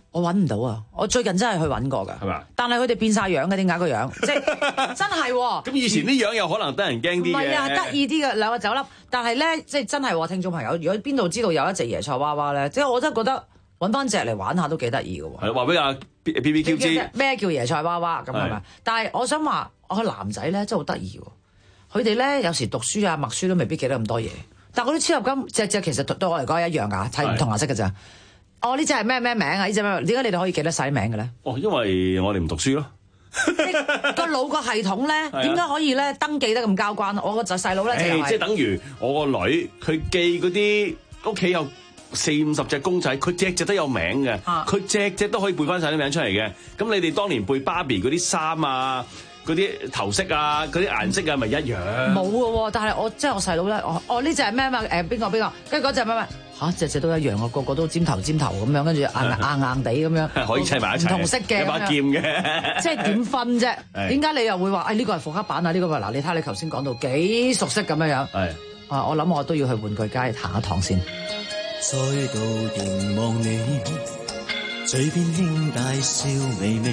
我揾唔到啊！我最近真係去揾過㗎，係咪？但係佢哋變晒樣嘅，點解個樣？即係真係喎。 咁以前啲樣有可能得人驚啲嘅。唔係啊， 得意啲嘅兩個酒粒，但係咧，即係真係喎，聽眾朋友，如果邊度知道有一隻椰菜娃娃咧，即係我真係覺得揾翻隻嚟玩下都幾得意嘅喎。 係話俾阿 B B Q 知咩叫椰菜娃娃咁係咪？但係我想話，我個男仔咧真係好得意喎。佢哋咧有時讀書啊、默書都未必記得咁多嘢，但係嗰啲超合金隻隻其實對我嚟講一樣㗎，睇唔同顏色㗎咋。哦，呢隻係咩咩名啊？呢隻咩？點解你哋可以記得晒名嘅咧？ 哦，因為我哋唔讀書咯。 個腦個系統咧，點解可以咧登記得咁交關？我個仔細佬咧就係即係等於我個女，佢記嗰啲屋企有四五十隻公仔，佢隻隻都有名嘅，佢隻隻都可以背翻晒啲名出嚟嘅。咁你哋當年背芭比嗰啲衫啊，嗰啲頭飾啊，嗰啲顏色啊，咪一樣？ 冇嘅喎，但係我即係我細佬咧，我我呢隻係咩嘛？誒邊個邊個？跟住嗰隻咩咩？嚇，隻隻都一樣啊！個個都尖頭尖頭咁樣，跟住硬硬硬地咁樣， 可以砌埋一齊， 唔同色嘅， 一把劍嘅， 即係點分啫？點解你又會話誒呢個係復刻版啊？呢個話嗱，你睇下你頭先講到幾熟悉咁樣樣。係啊，我諗我都要去玩具街行一趟先。 再度凝望你，嘴邊輕帶笑微微，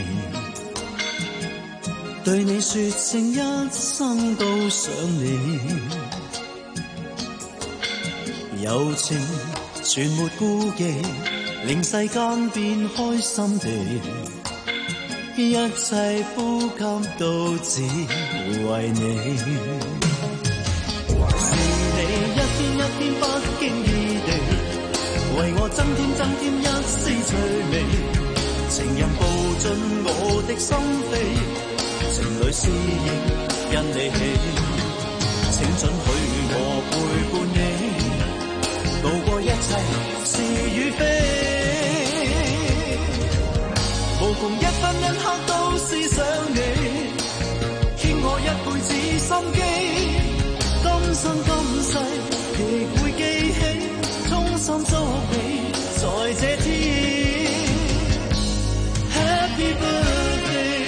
對你說聲一生都想你，柔情全沒顧忌，令世間變開心地，一切呼吸都只為你。是你一天一天不經意地，為我增添增添一絲趣味，情人步進我的心扉，情侶思憶因你起，請准許我陪伴你，渡過一切是與非，無窮一分一刻都思想你，傾我一輩子心機，今生今世亦會記起，衷心祝你在這天 Happy birthday。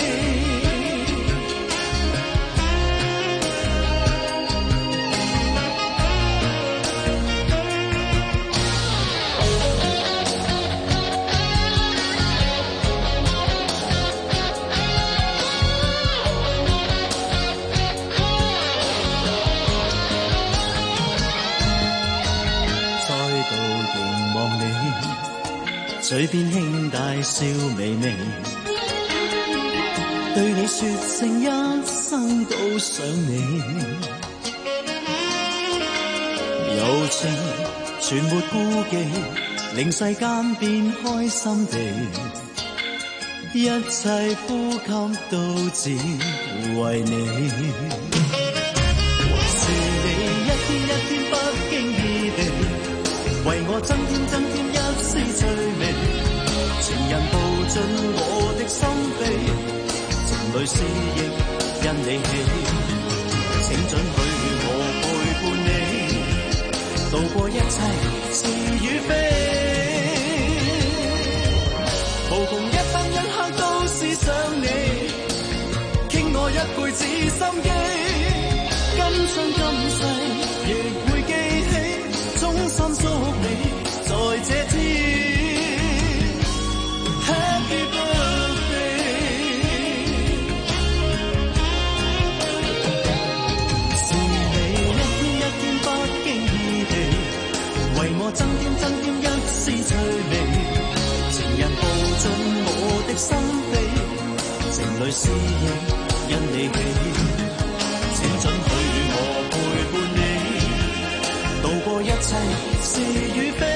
嘴邊輕帶笑微微，對你說聲一生都想你，柔情全沒顧忌，令世間變開心地，一切呼吸都只為你。是你一天一天不經意地，為我增添增添一絲趣味，情人步進我的心扉，情侶思憶因你起，請准許我陪伴你，渡過一切是與非，無窮一分一刻都思想你，傾我一輩子心機，今生今世亦會記起，衷心祝你在這天 Happy birthday。是你一天一天不經意地，為我增添增添一絲趣味，情人步進我的心扉，情侶思憶因你起，請准許我陪伴你，渡過一切是與非，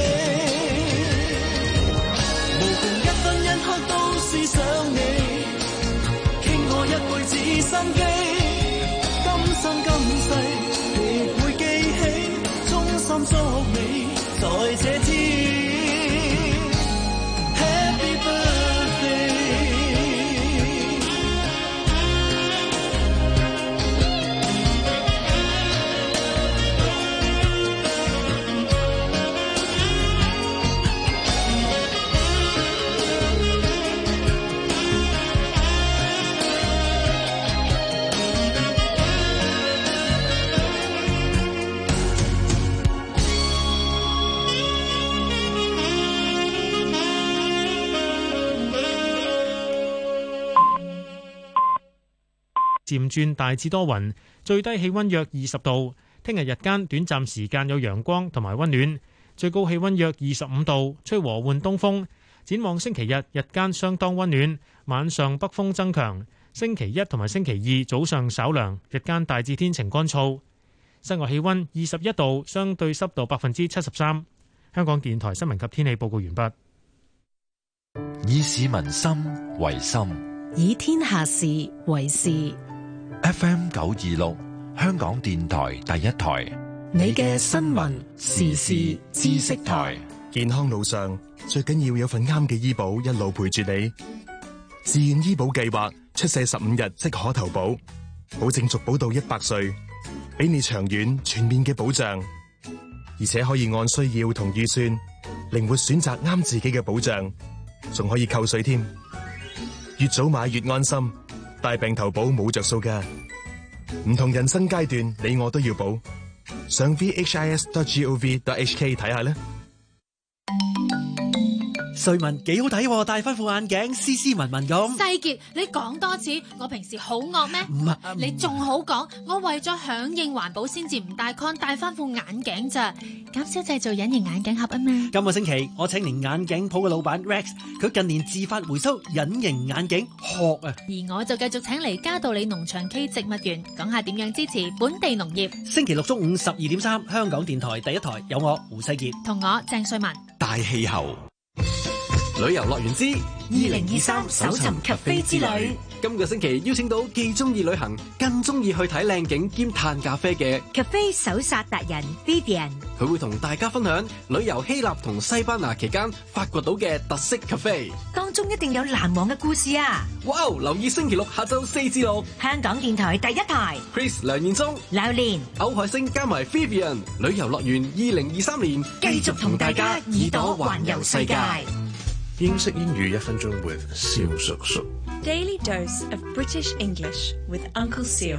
無窮一分一刻都思想你，傾我一輩子心機，今生今世亦會記起，衷心祝你在這天 Happy birthday。 漸轉大致多雲，最低氣温約二十度。聽日日間短暫時間有陽光同埋温暖，最高氣温約二十五度，吹和緩東風。展望星期日日間相當温暖，晚上北風增強。星期一同埋星期二早上稍涼，日間大致天晴乾燥。室外氣温二十一度，相對濕度百分之七十三。香港電台新聞及天氣報告完畢。 以市民心為心， 以天下事為事。 F M 九二六，香港電台第一台， 你嘅新聞時事知識台。 健康路上最緊要有份啱嘅醫保一路陪住你。自願醫保計劃出世十五日即可投保，保證續保到一百歲，俾你長遠全面嘅保障，而且可以按需要同預算靈活選擇啱自己嘅保障，仲可以扣稅添。越早買越安心，大病投保冇着數㗎。唔同人生階段，你我都要保。上 v h i s dot gov dot h k 睇下啦。 瑞文幾好睇，戴翻副眼鏡，斯斯文文咁。 世傑，你講多次，我平時好惡咩？ 唔係，嗯、 你仲好講，我為咗響應環保先至唔戴 con， 戴翻副眼鏡咋，減少製造隱形眼鏡盒啊嘛。 今個星期我請嚟眼鏡鋪嘅老闆 Rex， 佢近年自發回收隱形眼鏡殼啊。 而我就繼續請嚟嘉道理農場暨植物園，講下點樣支持本地農業。 星期六中午十二點三，香港電台第一台有我胡世傑同我鄭瑞文。 大氣候。 旅遊樂園之二零二三搜尋咖啡之旅， 今個星期邀請到既中意旅行，更中意去睇靚景兼嘆咖啡嘅咖啡手剎達人 Vivian， 佢會同大家分享旅遊希臘同西班牙期間發掘到嘅特色咖啡， 當中一定有難忘嘅故事啊！ 哇！留意星期六下晝四至六， 香港電台第一台 ，Chris 梁彥宗、 榴蓮、 歐海星加埋 Vivian， 旅遊樂園二零二三年繼續同大家耳朵環遊世界。 英式英語一分鐘 with 蕭叔叔。 Daily dose of British English with Uncle Seal。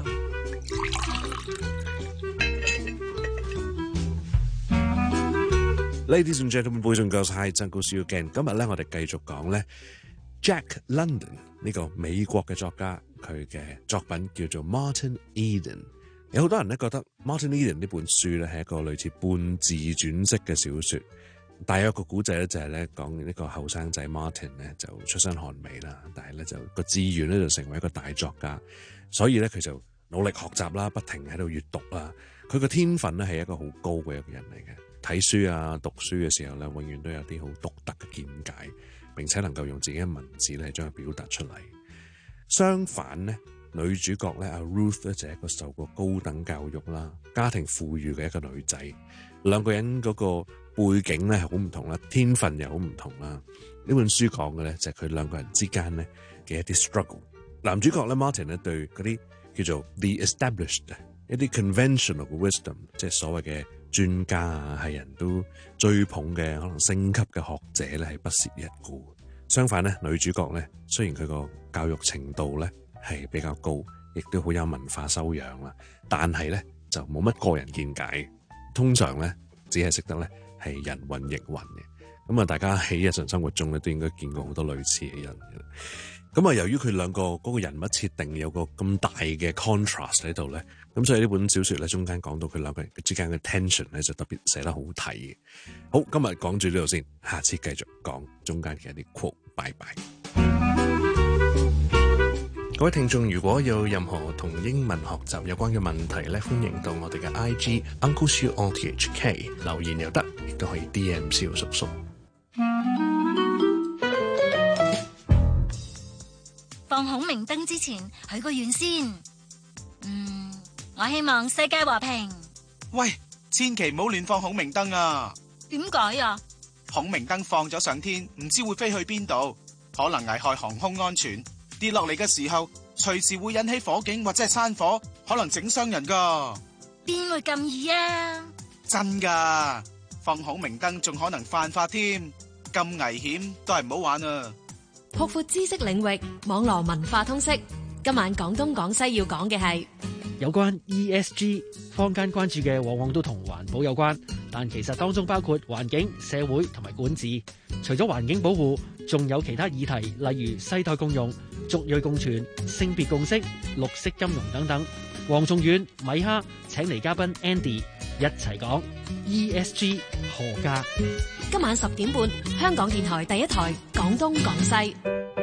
Ladies and gentlemen, boys and girls, hi, it's Uncle Seal again。今日咧，我哋繼續講咧 Jack London 呢個美國嘅作家，佢嘅作品叫做 Martin Eden。有好多人咧覺得 Martin Eden 呢本書咧係一個類似半自傳式嘅小說。但係有個古仔咧，就係咧講呢個後生仔 Martin 咧就出身寒微啦，但係咧就個志願咧就成為一個大作家，所以咧佢就努力學習啦，不停喺度閱讀啦。佢個天分咧係一個好高嘅一個人嚟嘅，睇書啊讀書嘅時候咧，永遠都有啲好獨特嘅見解，並且能夠用自己嘅文字咧將佢表達出嚟。相反咧，女主角咧阿 Ruth 咧就係一個受過高等教育啦、家庭富裕嘅一個女仔，兩個人嗰個背景咧係好唔同啦，天分又好唔同啦。呢本書講嘅咧就係佢兩個人之間咧嘅一啲 struggle。男主角咧 Martin 咧對嗰啲叫做 the established 一啲 conventional wisdom， 即係所謂嘅專家啊，係人都追捧嘅可能星級嘅學者咧係不屑一顧。相反咧，女主角咧雖然佢個教育程度咧係比較高，亦都好有文化修養啦，但係咧就冇乜個人見解，通常咧只係識得咧係人云亦云嘅。咁啊，大家喺日常生活中咧都應該見過好多類似嘅人。咁啊，由於佢兩個嗰個人物設定有個咁大嘅 contrast 喺度咧，咁所以呢本小說咧中間講到佢兩個人之間嘅 tension 咧就特別寫得好睇嘅。好，今日講住呢度先，下次繼續講中間嘅一啲 quote。拜拜。各位聽眾，如果有任何同英文學習有關嘅問題咧，歡迎到我哋嘅 I G Uncle Siu O T H K 留言又得，亦都可以 D M 蕭叔叔。 放孔明燈之前許個願先。嗯，我希望世界和平。 喂，千祈唔好亂放孔明燈啊！ 點解啊？ 孔明燈放咗上天，唔知會飛去邊度，可能危害航空安全。跌落嚟嘅時候，隨時會引起火警或者係山火，可能整傷人噶。 邊會咁易啊？ 真噶，放孔明燈仲可能犯法添，咁危險都係唔好玩啊！ 擴闊知識領域，網羅文化通識。今晚廣東廣西要講嘅係有關 E S G， 坊間關注嘅往往都同環保有關，但其實當中包括環境、社會同埋管治。 除咗環境保護，仲有其他議題，例如世代共融、族裔共存、性別共識、綠色金融等等。黃仲遠、米哈請嚟嘉賓 Andy 一齊講 E S G 何價。 今晚十點半，香港電台第一台廣東廣西。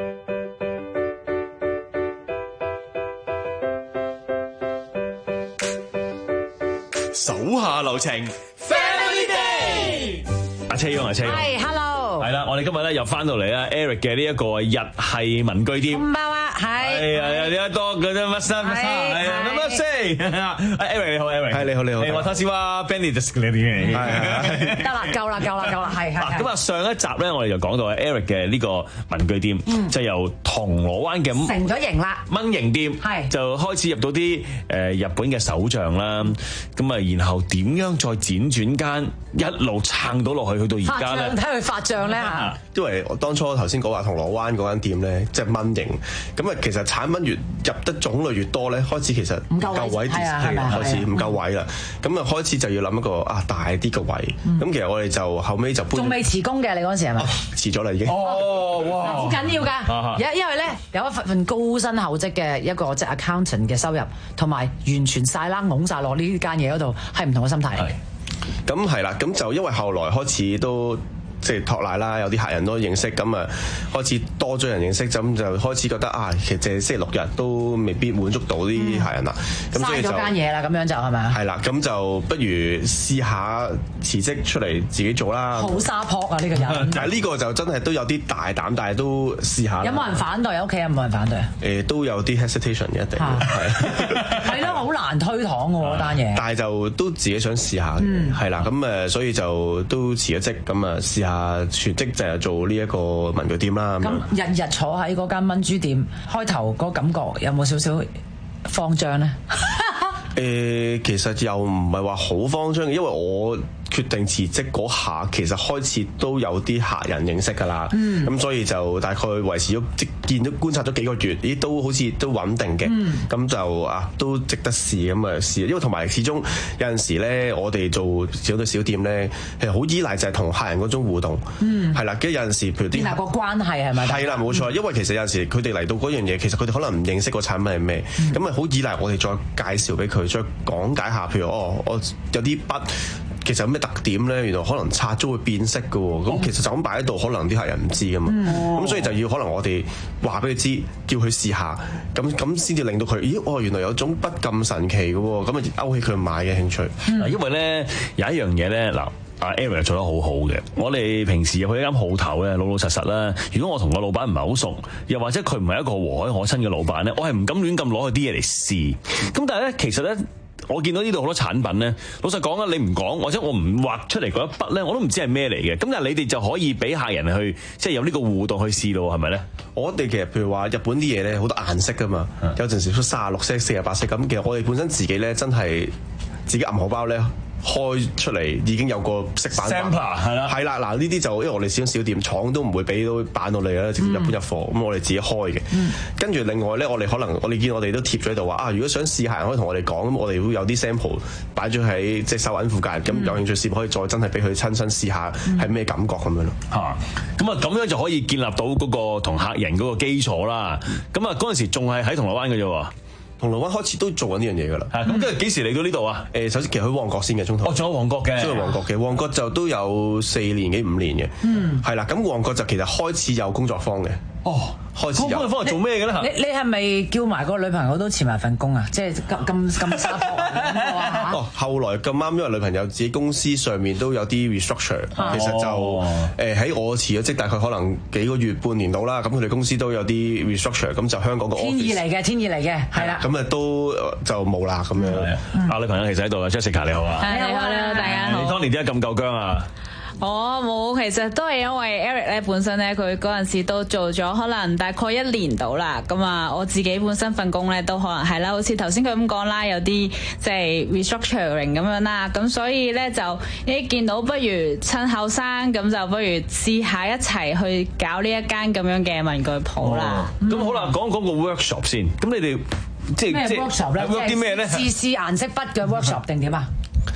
手下留情 ，Family Day。阿車翁，阿車翁， 係 ，Hello。 係啦，我哋今日咧又翻到嚟啦 ，Eric 嘅呢一個日系文具店。 唔包啊，係。 係啊，有啲多嗰啲乜衫乜衫，係啊，乜乜先？阿 Eric 你好 ，Eric。係你好，你好。我頭先話 Benny 就識你啲嘢。係。 得啦，夠啦，夠啦，夠啦，係係。 咁啊，上一集咧，我哋就講到 Eric 嘅呢個文具店，就由銅鑼灣嘅成咗型啦， 蚊型店，係就開始入到啲誒日本嘅手像啦。咁啊，然後點樣再輾轉間一路撐到落去，去到而家咧？ 睇佢發脹咧嚇。 因為我當初頭先講話銅鑼灣嗰間店咧，即係蚊型，咁啊其實產品越入得種類越多咧，開始其實唔夠位，係啊，開始唔夠位啦。咁啊開始就要諗一個啊大啲嘅位。咁其實我哋就後尾就搬。 仲未辭工嘅你嗰陣時係咪？ 辭咗啦已經。 哦，哇！ 好緊要㗎，因因為咧有一份高薪厚職嘅一個即係 accountant 嘅收入，同埋完全晒冷拱晒落呢間嘢嗰度，係唔同嘅心態。 咁係啦，咁就因為後來開始都即係托賴啦，有啲客人都認識，咁啊開始多咗人認識，咁就開始覺得啊，其實淨係星期六日都未必滿足到啲客人啦。咁、嗯、所以就嘥咗間嘢啦，咁樣就係咪啊？ 係啦，咁就不如試下辭職出嚟自己做啦。 好沙撲啊！呢、呢個人， 但係呢個就真係都有啲大膽，但係都試下。 有冇人反對？屋企有冇人反對？ 誒都有啲 hesitation 一定係係咯，好難推搪嘅喎單嘢。 但係就都自己想試下嘅，係啦、嗯，咁誒所以就都辭咗職，咁啊試下。啊，全職就係做呢一個文具店啦。 咁日日坐喺嗰間蚊豬店，開頭嗰感覺有冇少少慌張咧？ 誒，其實又唔係話好慌張嘅，因為我決定辭職嗰下，其實開始都有啲客人認識㗎啦。咁、嗯、所以就大概維持咗，即見到觀察咗幾個月，咦，都好似都穩定嘅。咁、嗯、就啊，都值得試咁啊試。因為同埋始終有陣時咧，我哋做小到小店咧，其實好依賴就係同客人嗰種互動。嗯，係啦，跟住有陣時，譬如啲建立個關係係咪？ 係啦，冇錯。因為其實有陣時佢哋嚟到嗰樣嘢，其實佢哋可能唔認識個產品係咩，咁啊好依賴我哋再介紹俾佢，再講解下。譬如哦，我有啲筆。其實有咩特點咧？原來可能擦咗會變色嘅喎，咁、哦、其實就咁擺喺度，可能啲客人唔知噶嘛。咁、嗯、所以就要可能我哋話俾佢知，叫佢試下，咁咁先至令到佢，咦？哦，原來有種筆咁神奇嘅喎，咁啊勾起佢買嘅興趣。 嗯、因為咧有一樣嘢咧，嗱，阿 Eric 做得好好嘅。我哋平時入去一間鋪頭咧，老老實實啦。如果我同個老闆唔係好熟，又或者佢唔係一個和藹可親嘅老闆咧，我係唔敢亂咁攞佢啲嘢嚟試。咁但係咧，其實咧。我見到呢度好多產品咧，老實講啊，你唔講或者我唔畫出嚟嗰一筆咧，我都唔知係咩嚟嘅。咁但係你哋就可以俾客人去即係有呢個互動去試咯，係咪咧？ 我哋其實譬如話日本啲嘢咧，好多顏色噶嘛，嗯、有陣時出三十六色、四十八色咁。其實我哋本身自己咧，真係自己銀荷包咧。開出嚟已經有個色板 sampler 係啦， 係啦，嗱呢啲就因為我哋小小店廠都唔會俾到板到你啦，直接入搬入貨，咁、嗯、我哋自己開嘅。跟、嗯、住另外咧，我哋可能我哋見我哋都貼咗喺度話啊，如果想試下，可以同我哋講，咁我哋會有啲 sample 擺咗喺即係收銀附近，咁、嗯、有興趣試可以再真係俾佢親身試下係咩感覺咁樣咯。 嚇、嗯，咁啊咁樣就可以建立到嗰個同客人嗰個基礎啦。咁啊嗰陣時仲係喺銅鑼灣嘅啫喎。 銅鑼灣開始都做緊呢樣嘢㗎啦， 咁跟住幾時嚟到呢度啊？ 誒，首先其實去旺角先嘅中途， 哦，仲有旺角嘅， 仲有旺角嘅，旺角就都有四年幾五年嘅，嗯，係啦，咁旺角就其實開始有工作坊嘅。哦，開始有。 工作坊係做咩嘅咧？ 你你係咪叫埋個女朋友都辭埋份工啊？即係咁咁咁沙漠啊？ 哦，後來咁啱，因為女朋友自己公司上面都有啲 restructure，、哦、其實就誒喺、呃、我辭咗職，大概可能幾個月半年到啦。咁佢哋公司都有啲 restructure， 咁就香港個 office 天意嚟嘅，天意嚟嘅，係啦。 咁啊都就冇啦咁樣。阿、 嗯、女朋友其實喺度啊 ，Jessica 你好啊。 你好，你好，大家好。 你當年點解咁夠薑啊？ 我冇，其實都係因為 Eric 咧本身咧，佢嗰陣時都做咗可能大概一年到啦。咁啊，我自己本身份工咧都可能係啦，好似頭先佢咁講啦，有啲即係 restructuring 咁樣啦。咁所以咧就一見到不如趁後生，咁就不如試下一齊去搞呢一間咁樣嘅文具鋪啦。 咁、哦嗯、好啦，講講個 workshop 先。咁你哋即係咩 workshop 咧？ work 啲咩咧？ 試試顏色筆嘅 workshop 定點啊？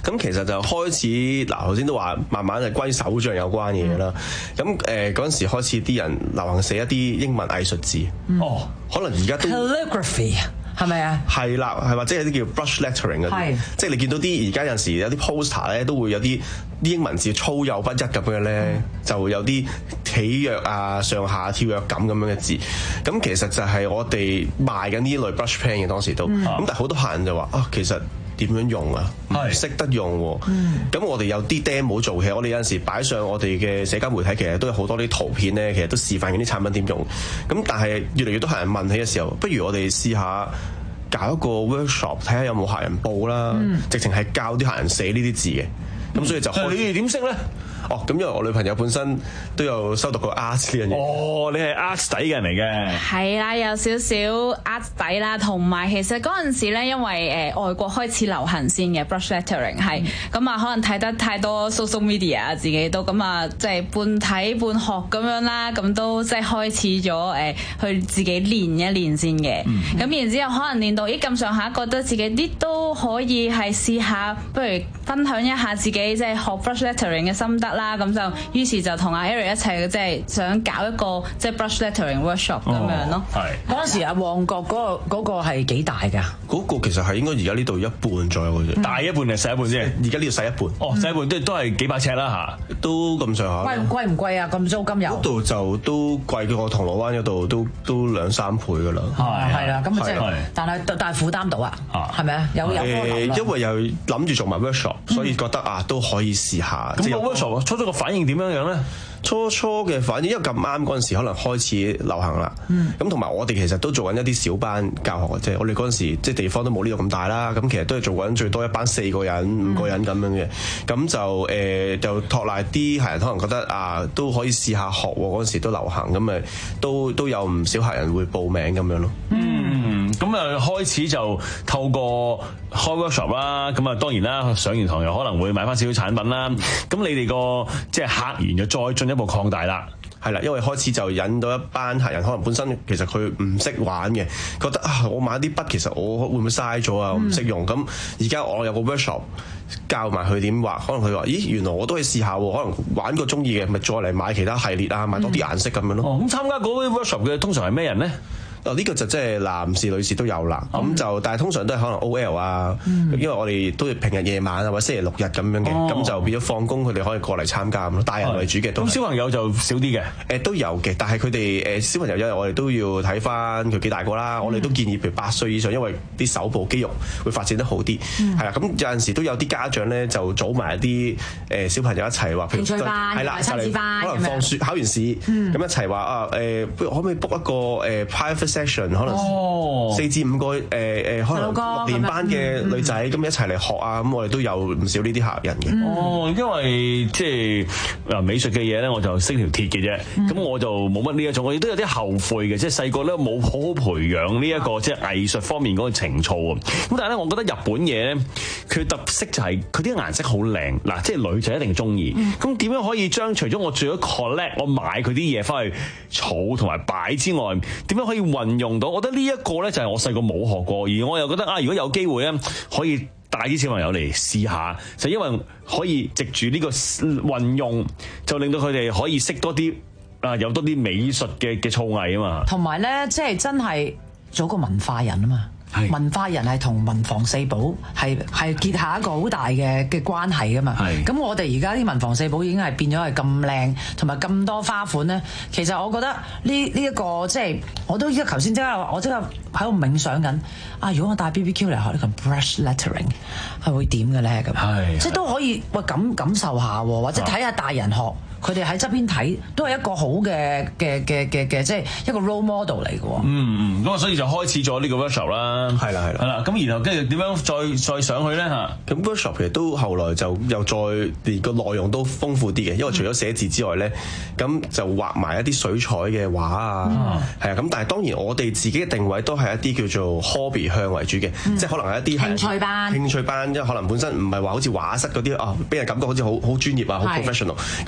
咁其實就開始嗱，頭先都話慢慢係關於手杖有關嘅嘢啦。咁誒嗰陣時開始啲人流行寫一啲英文藝術字。哦，可能而家都 calligraphy 係咪啊？ 係啦，係或者有啲叫 brush lettering 嗰啲，即係你見到啲而家有陣時有啲 poster 咧都會有啲啲英文字粗幼不一咁樣咧，嗯、就有啲起躍啊、上下跳躍感咁樣嘅字。咁其實就係我哋賣緊呢類 brush pen 嘅當時都，咁、嗯、但係好多客人就話啊，其實點樣用啊？唔識得用喎。咁、嗯、我哋有啲 demo 做嘅，我哋有陣時擺上我哋嘅社交媒體，其實都有好多啲圖片咧，其實都示範緊啲產品點用。咁但係越嚟越多客人問起嘅時候，不如我哋試下搞一個 workshop， 睇下有冇客人報啦。嗯、直情係教啲客人寫呢啲字嘅。咁所以就開始，你哋點識咧？哦，咁因為我女朋友本身都有修讀過 art 呢樣嘢。哦，你係 art 底嘅人嚟嘅。係啦，有少少 art 底啦，同埋其實嗰陣時咧，因為誒、呃、外國開始流行先嘅 brush lettering 係，咁啊、嗯、可能睇得太多 social media 自己都咁啊，即係半睇半學咁樣啦，咁都即係開始咗誒、呃、去自己練一練先嘅。咁、嗯、然之後可能練到咦咁上下，覺得自己啲都可以係試下，不如分享一下自己即係學 brush lettering 嘅心得啦，咁就於是就同阿 Eric 一齊即係想搞一個即係 brush lettering workshop 咁樣咯。係嗰陣時啊，旺角嗰個嗰個係幾大㗎？嗰個其實係應該而家呢度一半左右嘅啫，大一半定細一半先？而家呢度細一半。哦，細一半都都係幾百尺啦嚇，都咁上下。貴唔貴唔貴啊？咁租金有？嗰度就都貴過我銅鑼灣嗰度，都都兩三倍㗎啦。係係啦，咁啊即係，但係但係負擔到啊？係咪啊？有有誒，因為又諗住做埋 workshop，所以覺得啊都可以試下。咁個 workshop 初初個反應點樣樣咧？初初嘅反應，因為咁啱嗰陣時可能開始流行啦。咁同埋我哋其實都做緊一啲小班教學嘅啫。我哋嗰陣時即係地方都冇呢度咁大啦。咁其實都係做緊最多一班四個人、五個人咁樣嘅。咁就誒、呃、就託賴啲客人可能覺得啊都可以試下學喎。嗰陣時都流行，咁咪都都有唔少客人會報名咁樣咯。嗯，咁啊開始就透過開 workshop 啦。咁啊當然啦，上完堂又可能會買翻少少產品啦。咁你哋個即係客源就再進一步擴大啦。係啦，因為開始就引到一班客人，可能本身其實佢唔識玩嘅，覺得啊，我買啲筆其實我會唔會嘥咗啊？我唔識用。咁而家我有個 workshop 教埋佢點畫，可能佢話：咦，原來我都可以試下喎。可能玩個中意嘅，咪再嚟買其他系列啊，買多啲顏色咁樣咯。咁、嗯哦、參加嗰啲 workshop 嘅通常係咩人咧？哦，呢個就即係男士、女士都有啦。咁、嗯、就但係通常都係可能 O L 啊，嗯、因為我哋都係平日夜晚啊或者星期六日咁樣嘅，咁、哦、就變咗放工佢哋可以過嚟參加咁咯。大人為主嘅都。咁小朋友就少啲嘅。誒、呃、都有嘅，但係佢哋誒小朋友因為我哋都要睇翻佢幾大個啦。嗯、我哋都建議譬如八歲以上，因為啲手部肌肉會發展得好啲。係啦、嗯，咁有陣時都有啲家長咧就組埋一啲誒小朋友一齊話，譬如興趣班、係啦、親子班，可能放暑考完試咁、嗯、一齊話啊誒，不如可唔可以 book 一個誒 private session 可能四至五個誒誒可能六年班嘅女仔咁一齊嚟學啊，咁我哋都有唔少呢啲客人嘅。哦，因為即係嗱美術嘅嘢咧，我就識條鐵嘅啫，咁我就冇乜呢一種，我亦都有啲後悔嘅，即係細個咧冇好好培養呢一個即係藝術方面嗰個情操啊。咁但係咧，我覺得日本嘢咧，佢特色就係佢啲顏色好靚，嗱，即係女仔一定中意。咁點樣可以將除咗我做咗 collect，我買佢啲嘢翻去儲同埋擺之外，點樣可以運用？我覺得呢一個咧就係我細個冇學過，而我又覺得啊，如果有機會咧，可以帶啲小朋友嚟試下，就因為可以藉住呢個運用，就令到佢哋可以識多啲啊，有多啲美術嘅嘅造詣啊嘛。同埋咧，即係真係做個文化人啊嘛。文化人係同文房四寶係係結下一個好大嘅嘅關係噶嘛。咁我哋而家啲文房四寶已經係變咗係咁靚，同埋咁多花款咧。其實我覺得呢呢一個即係我都依家頭先即刻我即刻喺度冥想緊啊！如果我帶 B B Q 嚟學呢個 brush lettering 係會點嘅咧？咁即係都可以喂感感受下，或者睇下大人學。佢哋喺側邊睇都係一個好嘅嘅嘅嘅嘅，即係一個 role model 嚟嘅喎。嗯嗯，咁啊，所以就開始咗呢個 workshop 啦。係啦係啦。係啦，咁然後跟住點樣再再上去咧嚇？咁 workshop 其實都後來就又再連個內容都豐富啲嘅，因為除咗寫字之外咧，咁、嗯、就畫埋一啲水彩嘅畫啊。係啊、嗯，咁但係當然我哋自己嘅定位都係一啲叫做 hobby 向為主嘅，嗯、即係可能係一啲興趣班。興趣班，因為可能本身唔係話好似畫室嗰啲啊，俾人感覺好似好好專業啊，好 professional。咁我哋就係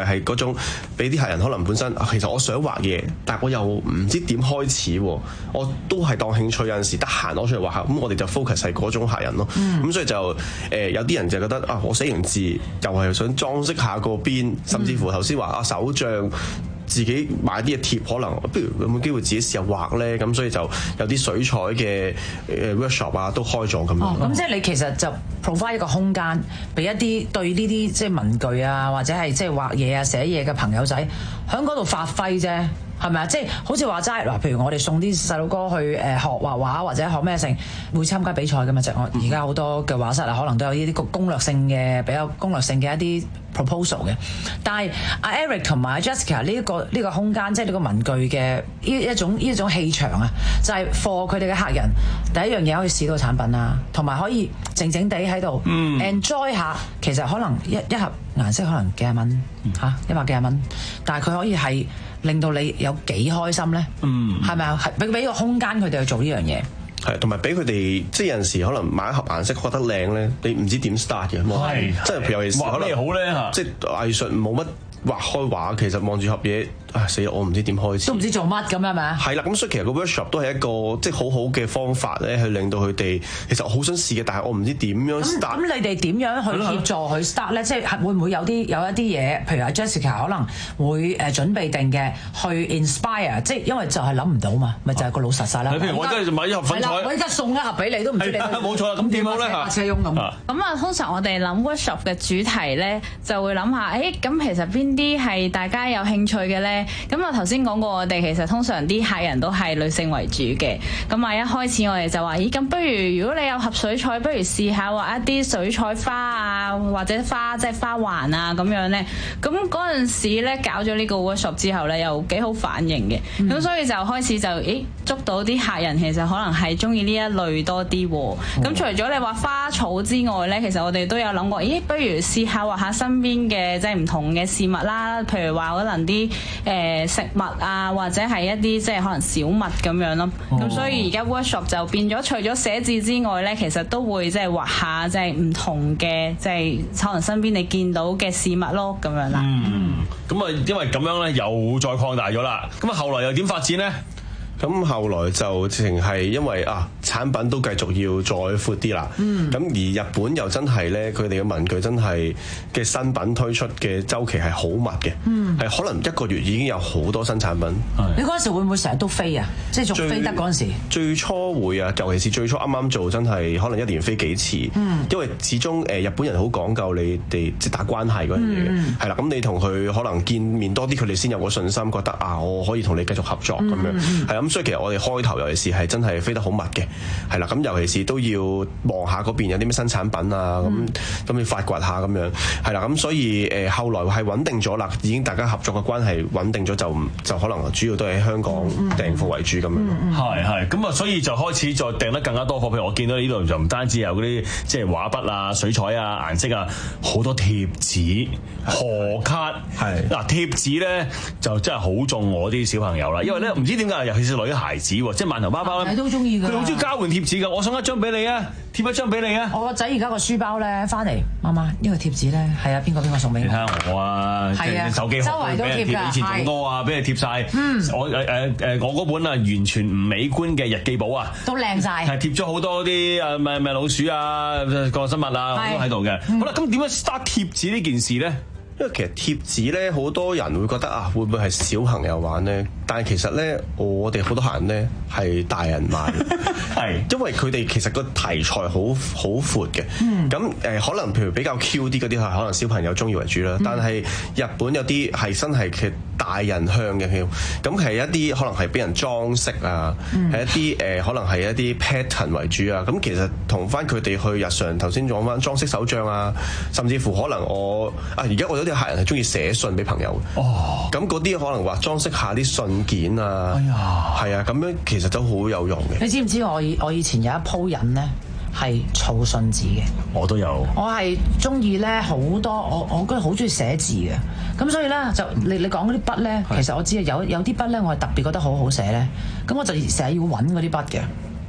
係嗰種俾啲客人可能本身其實我想畫嘢，但係我又唔知點開始喎，我都係當興趣，有陣時得閒攞出嚟畫下，咁我哋就 focus 係嗰種客人咯。咁、嗯、所以就誒、呃、有啲人就覺得啊，我寫完字又係想裝飾下個邊，甚至乎頭先話啊手帳。自己買啲嘢貼，可能不如有冇機會自己試下畫咧？咁所以就有啲水彩嘅誒 workshop 啊，都開咗咁樣。 哦，咁即係你其實就 provide 一個空間，俾一啲對呢啲即係文具啊，或者係即係畫嘢啊、寫嘢嘅朋友仔喺嗰度發揮啫。係咪啊？即係好似話齋嗱，譬如我哋送啲細路哥去誒學畫畫或者學咩性，會參加比賽㗎嘛？就我而家好多嘅畫室啊，可能都有呢啲攻略性嘅比較攻略性嘅一啲 proposal 嘅。但係阿 Eric 同埋 Jessica 呢一個呢個空間，即係呢個文具嘅呢一種呢一種氣場啊，就係 for 佢哋嘅客人。第一樣嘢可以試到產品啦，同埋可以靜靜地喺度 enjoy 下。其實可能一一盒顏色可能幾廿蚊嚇，一百幾廿蚊，但係佢可以係令到你有幾開心咧？嗯，係咪啊？係俾俾個空間佢哋去做呢樣嘢。 係，同埋俾佢哋即係有陣時可能買一盒顏色覺得靚咧，你唔知點 start 嘅。係，即係尤其是可能好咧嚇， 即係藝術冇乜畫開畫，其實望住盒嘢。啊死啦！我唔知點開始， 都唔知做乜咁係咪啊？ 係啦，咁所以其實個 workshop 都係一個即係好好嘅方法咧，去令到佢哋其實我好想試嘅，但係我唔知點樣 start。咁你哋點樣去協助佢 start 咧？即係會唔會有啲有一啲嘢，譬如阿 Jessica 可能會誒準備定嘅去 inspire， 即係因為就係諗唔到嘛，咪就係個老實晒啦。 譬如我真係買一盒粉彩， 我而家送一盒俾你都唔知你。 冇錯啦，咁點好咧嚇？ 車翁咁。 咁啊，通常我哋諗 workshop 嘅主題咧，就會諗下，誒咁其實邊啲係大家有興趣嘅咧？咁啊頭先講過，我哋其實通常啲客人都係女性為主嘅。咁啊，一開始我哋就話：咦，咁不如如果你有盒水彩，不如試下畫一啲水彩花啊，或者花即係花環啊咁樣咧。咁嗰陣時咧搞咗呢個 workshop 之後咧，又幾好反應嘅。咁、嗯、所以就開始就咦捉到啲客人，其實可能係中意呢一類多啲。咁、嗯、除咗你話花草之外咧，其實我哋都有諗過，咦，不如試下畫下身邊嘅即係唔同嘅事物啦。譬如話可能啲誒、呃、食物啊，或者係一啲即係可能小物咁樣咯。咁、哦、所以而家 workshop 就變咗，除咗寫字之外咧，其實都會即係畫下即係唔同嘅即係可能身邊你見到嘅事物咯，咁樣啦。 嗯，咁啊，因為咁樣咧，又再擴大咗啦。咁啊，後來又點發展咧？ 咁後來就直情係因為啊產品都繼續要再闊啲啦，咁、嗯、而日本又真係咧，佢哋嘅文具真係嘅新品推出嘅周期係好密嘅，係、嗯、可能一個月已經有好多新產品。 你嗰陣時會唔會成日都飛啊？即係仲飛得嗰陣時？最初會啊，尤其是最初啱啱做，真係可能一年飛幾次，嗯、因為始終誒日本人好講究你哋即係打關係嗰樣嘢嘅，係啦、嗯，咁你同佢可能見面多啲，佢哋先有個信心，覺得啊我可以同你繼續合作咁、嗯、樣，係咁。所以其實我哋開頭尤其是係真係飛得好密嘅，係啦。咁尤其是都要望下嗰邊有啲咩新產品啊，咁咁、嗯、要發掘下咁樣，係啦。咁所以誒、呃、後來係穩定咗啦，已經大家合作嘅關係穩定咗，就就可能主要都係喺香港訂貨為主咁樣。 係係咁啊，所以就開始再訂得更加多貨。譬如我見到呢度就唔單止有嗰啲即係畫筆啊、水彩啊、顏色啊，好多貼紙、賀卡。係嗱貼紙咧就真係好中我啲小朋友啦，因為咧唔知點解，尤其是女孩子喎，即係萬頭包包咧， 都中意㗎。 佢好中意交換貼紙㗎，我送一張俾你啊，貼一張俾你啊。 我個仔而家個書包咧翻嚟，媽媽呢個貼紙咧係啊邊個邊個送俾我？ 你睇下我啊，即係手機殼俾人貼，以前仲多啊，俾你貼晒。嗯，我誒誒誒，我嗰本啊完全唔美觀嘅日記簿啊， 都靚晒， 係貼咗好多啲誒咩咩老鼠啊、個生物啊都喺度嘅。好啦，咁點樣 start 貼紙呢件事咧？ 因為其實貼紙咧，好多人會覺得啊，會唔會係小朋友玩咧？但係其實咧，我哋好多客人咧係大人買嘅，係因為佢哋其實個題材好好闊嘅。咁誒、嗯，可能譬如比較 Q 啲嗰啲係可能小朋友中意為主啦。嗯、但係日本有啲係真係其實大人向嘅，咁係一啲可能係俾人裝飾啊，係、嗯、一啲誒、呃、可能係一啲 pattern 為主啊。咁其實同翻佢哋去日常頭先講翻裝飾手帳啊，甚至乎可能我啊而家我有啲客人係中意寫信俾朋友嘅，哦，咁嗰啲可能話裝飾下啲信件啊，哎呀，係啊，咁樣其實都好有用嘅。 你知唔知我以我以前有一鋪癮咧係儲信紙嘅， 我都有。 我係中意咧好多，我我嗰日好中意寫字嘅，咁所以咧就你你講嗰啲筆咧，其實我知啊有有啲筆咧我係特別覺得好好寫咧，咁我就成日要揾嗰啲筆嘅。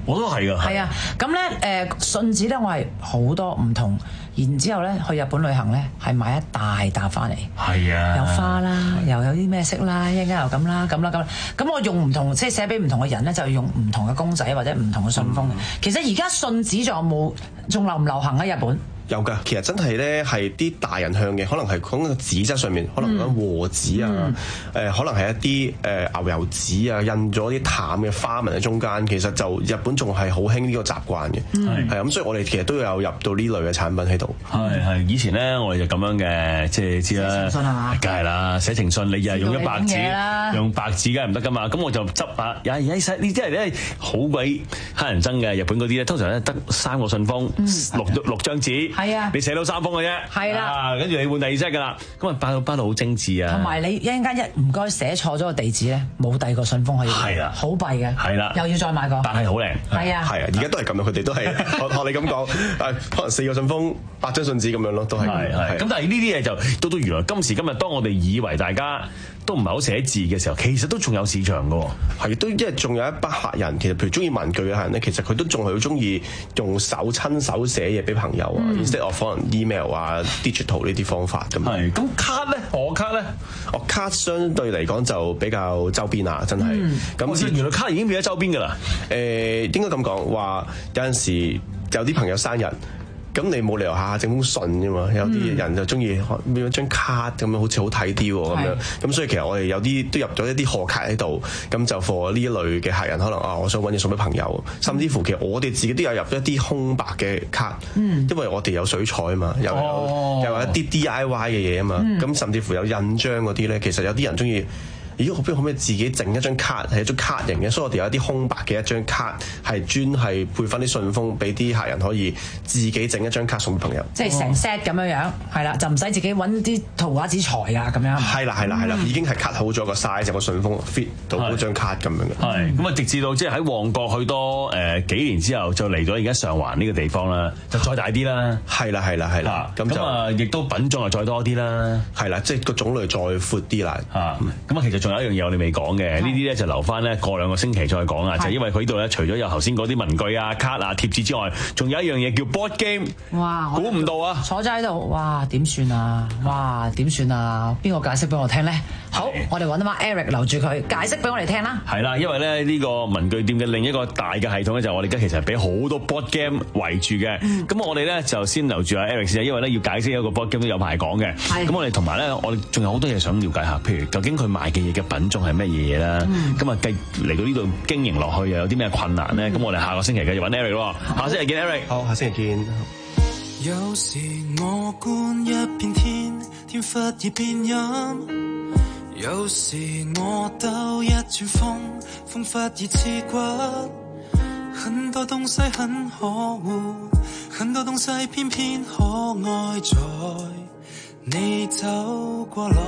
我都係㗎。 係啊，咁咧誒信紙咧，我係好多唔同，然之後咧去日本旅行咧係買一大沓翻嚟。 係啊， 有花啦，又有啲咩色啦，一陣間又咁啦，咁啦咁啦。咁我用唔同，即係寫俾唔同嘅人咧，就用唔同嘅公仔或者唔同嘅信封。嗯、其實而家信紙仲有冇？仲流唔流行喺日本？ 有㗎，其實真係咧係啲大人向嘅，可能係講個紙質上面，可能講和紙啊，誒、嗯呃、可能係一啲誒、呃、牛油紙啊，印咗啲淡嘅花紋喺中間，其實就日本仲係好興呢個習慣嘅，係係咁，所以我哋其實都有入到呢類嘅產品喺度。 係係，以前咧我哋就咁樣嘅，即係知啦，寫情信係嘛？梗係啦，寫情信你又係用咗白紙，用白紙梗係唔得㗎嘛，咁我就執下，呀呀呢啲係咧好鬼乞人憎嘅，日本嗰啲咧通常咧得三個信封，嗯、六六張紙。係啊，你寫到三封嘅啫，係啦，跟住你換第二 set 噶啦，咁啊包到包到好精緻啊， 同埋你一陣間一唔該寫錯咗個地址咧，冇第二個信封可以，係啦，好弊嘅，係啦，又要再買個， 但係好靚， 係啊， 係啊，而家都係咁樣，佢哋都係學學你咁講，誒可能四個信封八張信紙咁樣咯，都係，係係，咁但係呢啲嘢就到到原來今時今日，當我哋以為大家都唔係好寫字嘅時候，其實都仲有市場㗎喎，係都因為仲有一班客人，其實譬如中意文具嘅客人咧，其實佢都仲係好中意用手親手寫嘢俾朋友啊、嗯、，instead of 可能 email 啊、digital 呢啲方法咁。 係，咁卡咧，我卡咧， 我卡相對嚟講就比較周邊啊，真係。咁、 嗯、原來卡已經變咗周邊㗎啦。 誒、呃，應該咁講話，有陣時有啲朋友生日。咁你冇理由下下整封信啫嘛，有啲人就中意變咗張卡咁樣，好似好睇啲喎咁樣。咁所以其實我哋有啲都入咗一啲賀卡喺度，咁就 for 呢一類嘅客人，可能啊，我想揾嘢送俾朋友，甚至乎其實我哋自己都有入咗一啲空白嘅卡，嗯、因為我哋有水彩啊嘛，又有、哦、又有一啲 D I Y 嘅嘢啊嘛，咁、嗯、甚至乎有印章嗰啲咧，其實有啲人中意。咦，可唔可以自己整一張卡係一張卡型嘅？所以我哋有一啲空白嘅一張卡，係專係配翻啲信封俾啲客人可以自己整一張卡送俾朋友。 即係成 set 咁樣樣，係啦，就唔使自己揾啲圖畫紙材啊咁樣。 係啦係啦係啦，已經係 cut 好咗個 size 個信封 fit 到嗰張卡咁樣嘅。 係咁啊，直至到即係喺旺角去多誒幾年之後，就嚟咗而家上環呢個地方啦，就再大啲啦。 係啦係啦係啦，咁咁啊，亦都品種又再多啲啦。 係啦，即係個種類再闊啲啦。 嚇，咁啊，其實仲有一樣嘢我哋未講嘅，呢啲咧就留翻咧過兩個星期再講啊！就係因為佢呢度咧，除咗有頭先嗰啲文具啊、卡啊、貼紙之外，仲有一樣嘢叫 board game。哇！估唔到啊！ 坐咗喺度，哇！點算啊？哇！點算啊？邊個解釋俾我聽咧？好，我哋揾阿 Eric 留住佢解釋俾我哋聽啦。 係啦，因為咧呢個文具店嘅另一個大嘅系統咧，就係我哋而家其實係俾好多 board game 圍住嘅。咁、嗯、我哋咧就先留住阿 Eric 先，因為咧要解釋一個 board game 都有排講嘅。咁我哋同埋咧，我哋仲有好多嘢想了解下，譬如究竟佢賣嘅嘢嘅品種係咩嘢嘢啦？咁啊，繼嚟到呢度經營落去又有啲咩困難咧？咁、嗯、我哋下個星期繼續揾 Eric 咯。下星期見 Eric。 好，下星期見。 有時我觀一片天，天忽而變陰；有時我兜一轉風，風忽而刺骨。很多東西很可惡，很多東西偏偏可愛，在你走過來。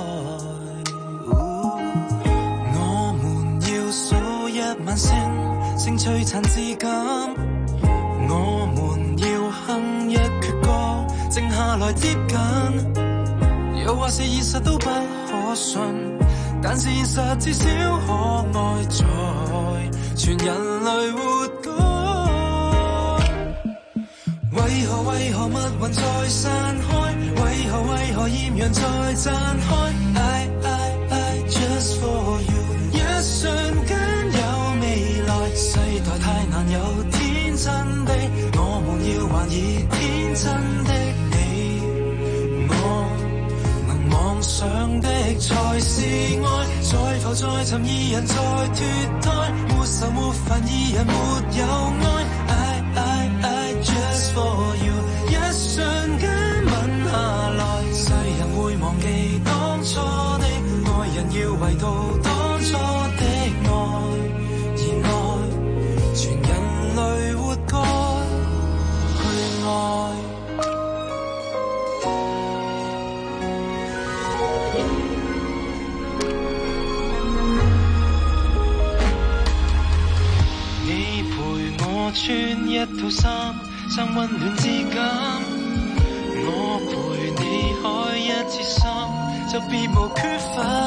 我們要數一晚星，星璀璨至今。我們要哼一闕歌，靜下來接近。又或是現實都不可信，但是現實至少可愛，在全人類活該。為何為何密雲再散開？為何為何豔陽再綻開 I, I, I just for you， 一瞬間有未來，世代太難有天真的，我們要還以天真的你，我能妄想的才是愛，再浮再沉二人再脫胎，沒愁沒煩二人沒有愛 I, I, I just for you， 一瞬間吻下來，世人會忘記當初的愛人，要回到當初的愛，而愛全人類活該去愛。你陪我穿一套衫，衫溫暖至今。我陪你開一次心，就別無缺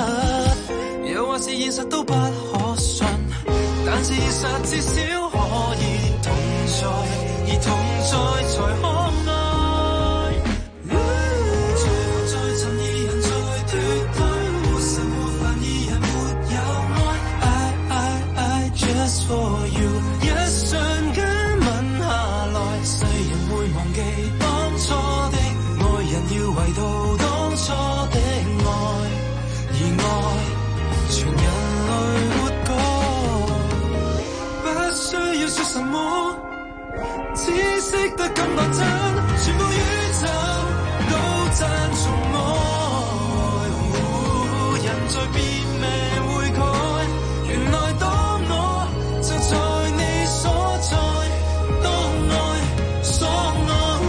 乏。又或是現實都不可信，但是現實至少可以同在，而同在才可愛。最後再尋二人再脫胎，沒神沒凡二人沒有愛。I I I just for you， 一瞬間吻下來，世人會忘記當初的愛人，要圍到當初的愛，而愛全人類活過，不需要說什麼，只識得感覺真，全部宇宙都讚頌愛。人在變命會改，原來當我就在你所在，當愛所愛。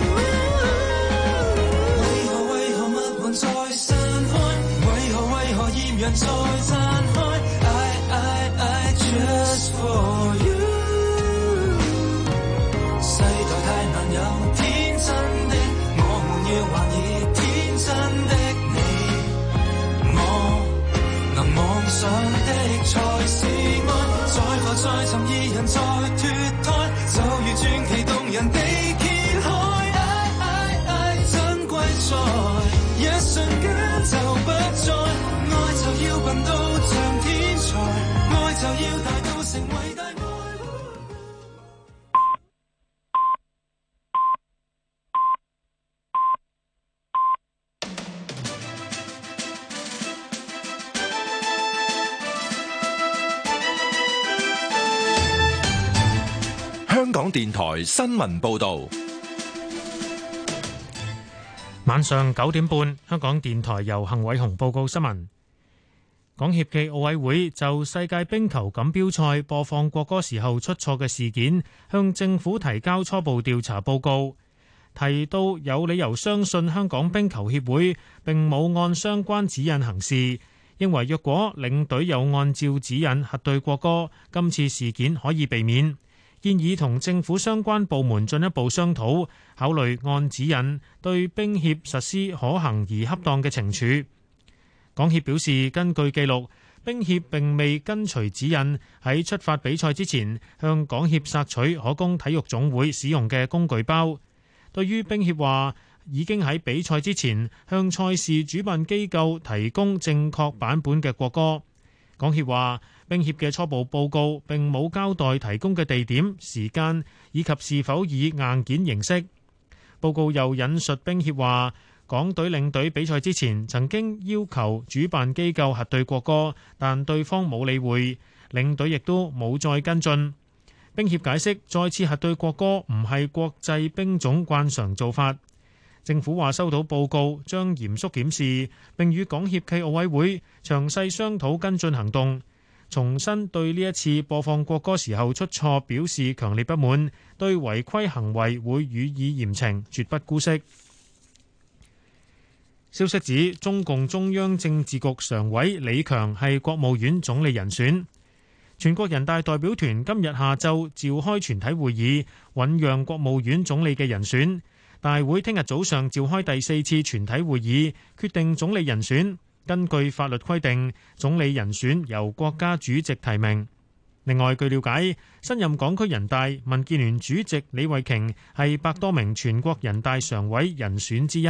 為何為何密雲再散開？為何為何豔陽再散開？I I I just for you。世代太難有天真的，我們要還以天真的你，我能妄想的才是愛。在何再尋二人再脫胎，就如傳奇動人地揭開。I I I 珍貴在一瞬間就不再，愛就要笨到像天才，愛就要大到成為大愛。 香港電台新聞報導， 晚上九點半，香港電台由幸偉雄報告新聞。港協暨奧委會就世界冰球錦標賽播放國歌時候出錯嘅事件，向政府提交初步調查報告，提到有理由相信香港冰球協會並冇按相關指引行事，認為若果領隊有按照指引核對國歌，今次事件可以避免。建議同政府相關部門進一步商討，考慮按指引對冰協實施可行而恰當嘅懲處。港協表示，根據記錄，冰協並未跟隨指引，喺出發比賽之前向港協索取可供體育總會使用嘅工具包。對於冰協話已經喺比賽之前向賽事主辦機構提供正確版本嘅國歌，港協話冰協嘅初步報告並冇交代提供嘅地點、時間以及是否以硬件形式。報告又引述冰協話，港隊領隊比賽之前曾經要求主辦機構核對國歌，但對方冇理會，領隊亦都冇再跟進。冰協解釋，再次核對國歌唔係國際冰總慣常做法。政府話收到報告，將嚴肅檢視，並與港協暨奧委會詳細商討跟進行動。重新對呢一次播放國歌時候出錯表示強烈不滿，對違規行為會予以嚴懲，絕不姑息。消息指，中共中央政治局常委李強係國務院總理人選。全國人大代表團今日下晝召開全體會議，醞釀國務院總理嘅人選。大會聽日早上召開第四次全體會議，決定總理人選。根據法律規定，總理人選由國家主席提名。另外，據了解，新任港區人大民建聯主席李慧瓊係百多名全國人大常委人選之一。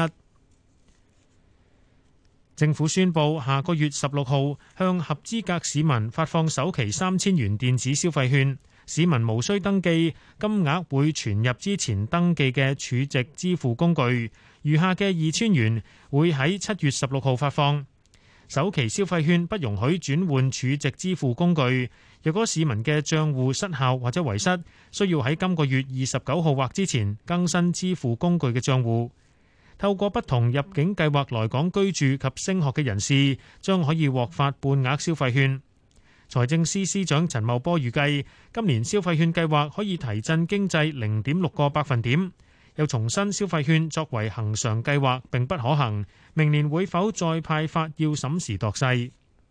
政府宣布下個月十六號向合資格市民發放首期三千元電子消費券，市民無需登記，金額會存入之前登記嘅儲值支付工具，餘下嘅二千元會喺七月十六號發放。首期消費券不容許轉換儲值支付工具，若果市民嘅帳戶失效或者遺失，需要喺今個月二十九號或之前更新支付工具嘅帳戶。透過不同入境計劃來港居住及升學嘅人士，將可以獲發半額消費券。財政司司長陳茂波預計，今年消費券計劃可以提振經濟零點六個百分點。又重申消費券作為恆常計劃並不可行，明年會否再派發要審時度勢。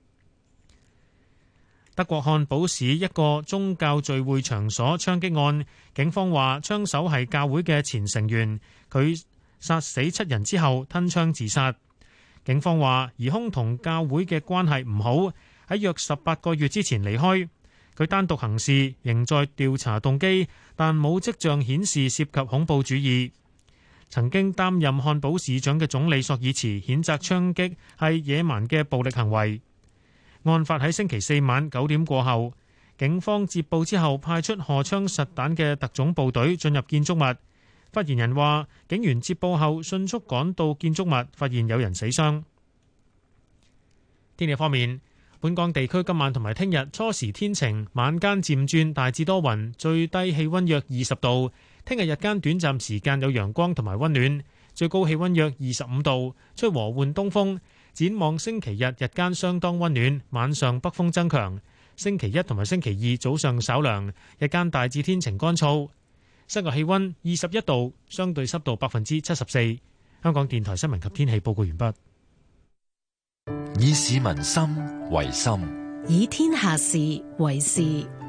德國漢堡市一個宗教聚會場所槍擊案，警方話槍手係教會嘅前成員，佢殺死七人之後吞槍自殺。警方話疑兇同教會嘅關係唔好，喺約十八個月之前離開。 佢單獨行事，仍在調查動機，但冇跡象顯示涉及恐怖主義。曾經擔任漢堡市長嘅總理索爾茨譴責槍擊係野蠻嘅暴力行為。案發喺星期四晚九點過後，警方接報之後派出荷槍實彈嘅特種部隊進入建築物。發言人話，警員接報後迅速趕到建築物，發現有人死傷。天氣方面，本港地區今晚同埋聽日初時天晴，晚間漸轉大致多雲，最低氣溫約二十度。聽日日間短暫時間有陽光同埋溫暖，最高氣溫約二十五度，吹和緩東風。展望星期日日間相當溫暖，晚上北風增強。星期一同埋星期二早上稍涼，日間大致天晴乾燥。室外氣溫二十一度，相對濕度百分之七十四。香港電台新聞及天氣報告完畢。 以市民心為心， 以天下事為事。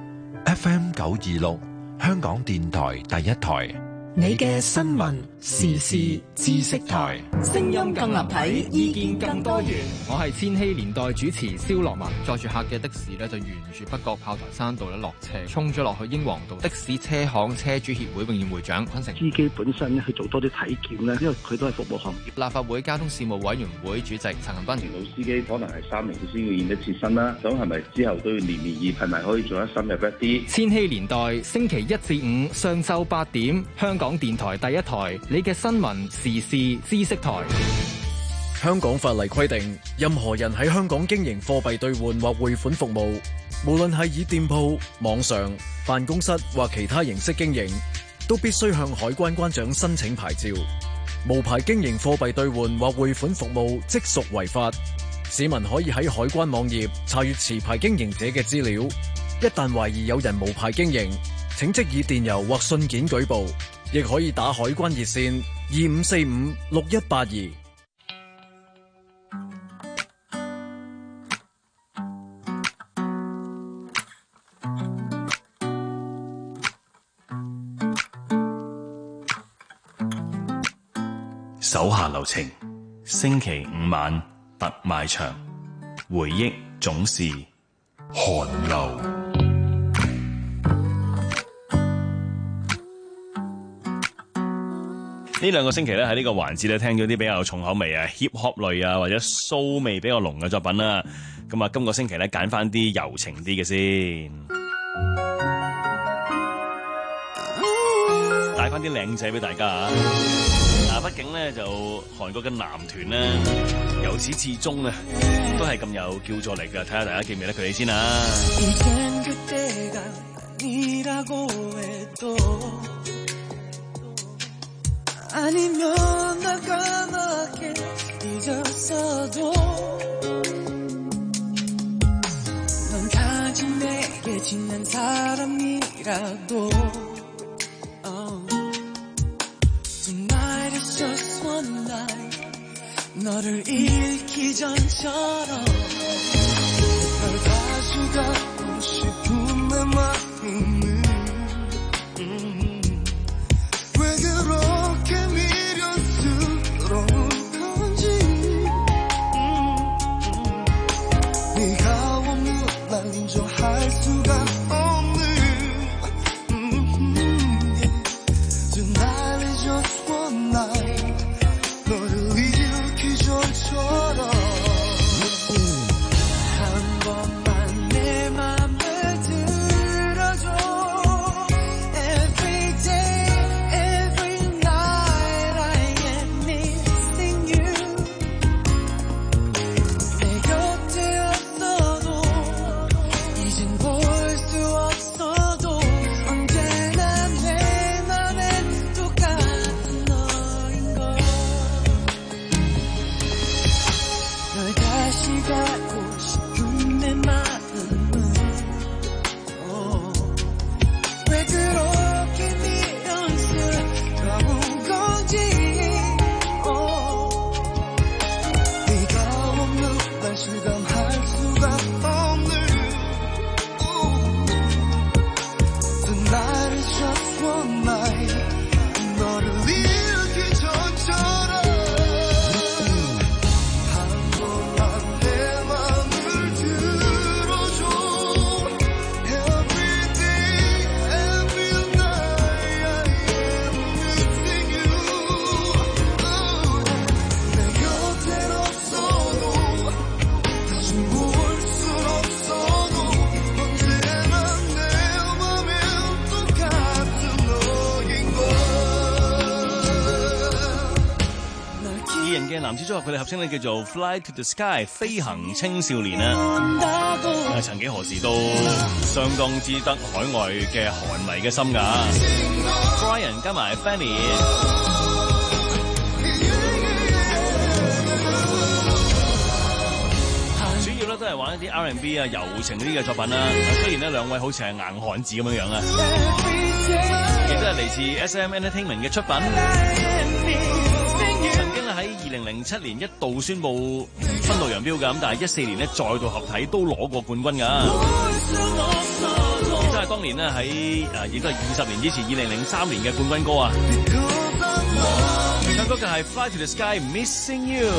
F M 九二六，香港電台第一台。 你嘅新聞時事知識台， 聲音更立體，意見更多元。我係千禧年代主持蕭樂文，載住客嘅的，的士咧就沿住北角炮台山道咧落車，衝咗落去英皇道。的士車行車主協會永遠會長昆成， 司機本身咧去做多啲體檢咧，因為佢都係服務行業。 立法會交通事務委員會主席陳恒鑌， 老司機可能係三年先會驗一次身啦，咁係咪之後都要年年驗？係咪可以做得深入一啲？ 千禧年代星期一至五上晝八點，香港電台第一台，你嘅新聞時事知識台。 香港法例規定，任何人喺香港經營貨幣兌換或匯款服務，無論係以店鋪、網上、辦公室或其他形式經營，都必須向海關關長申請牌照。無牌經營貨幣兌換或匯款服務，即屬違法。市民可以喺海關網頁查閱持牌經營者嘅資料。一旦懷疑有人無牌經營，請即以電郵或信件舉報。亦可以打海關熱線二五四五六一八二。 手下留情，星期五晚特賣場，回憶總是寒流。 呢兩個星期咧喺呢個環節咧聽咗啲比較重口味啊 hip hop 類啊或者騷味比較濃嘅作品啦，咁啊今個星期咧揀翻啲柔情啲嘅先，帶翻啲靚仔俾大家啊！嗱，畢竟咧就韓國嘅男團咧由始至終啊都係咁有叫座力㗎，睇下大家記唔記得佢哋先啊！ 嘅男子組合，佢哋合稱咧叫做 Fly to the Sky 飛行青少年啊。曾幾何時都相當之得海外嘅韓迷嘅心㗎。Brian 加埋 Fanny。都係玩一啲 R and B 啊、柔情呢啲嘅作品啦。雖然呢兩位好似係硬漢子咁樣樣啊，亦都係嚟自 S M Entertainment 嘅出品。曾經喺二零零七年一度宣布分道揚鑣㗎，咁但係一四年呢再度合體都攞過冠軍㗎。亦都係當年呢喺誒，亦都係二十年之前二零零三年嘅冠軍歌啊。唱歌嘅係 Fly to the Sky Missing You。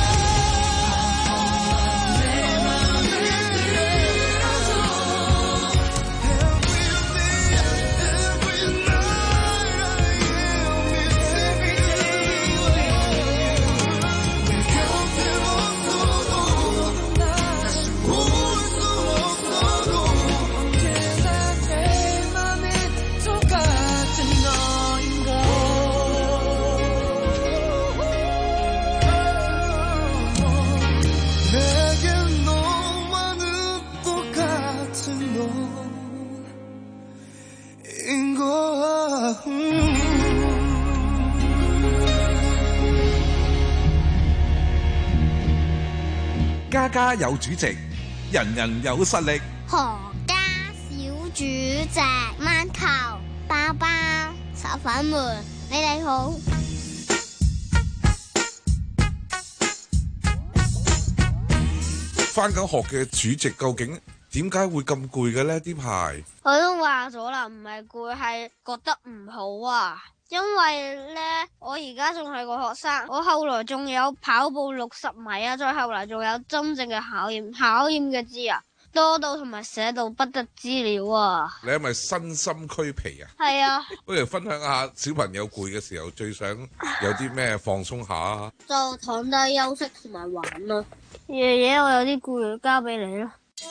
家家有主席，人人有實力。 何家小主席，饅頭、包包、炒粉們，你哋好。 返緊學嘅主席究竟點解會咁攰嘅呢？呢排我都話咗啦，唔係攰，係覺得唔好啊。因為咧，我而家仲係個學生，我後來仲有跑步六十米啊，再後來仲有真正嘅考驗，考驗嘅字啊多到同埋寫到不得之了啊！ 你係咪身心俱疲啊？ 係啊！ 不如分享下小朋友攰嘅時候最想有啲咩放鬆下啊？ 就躺低休息同埋玩咯。爺爺，我有啲攰，交俾你咯。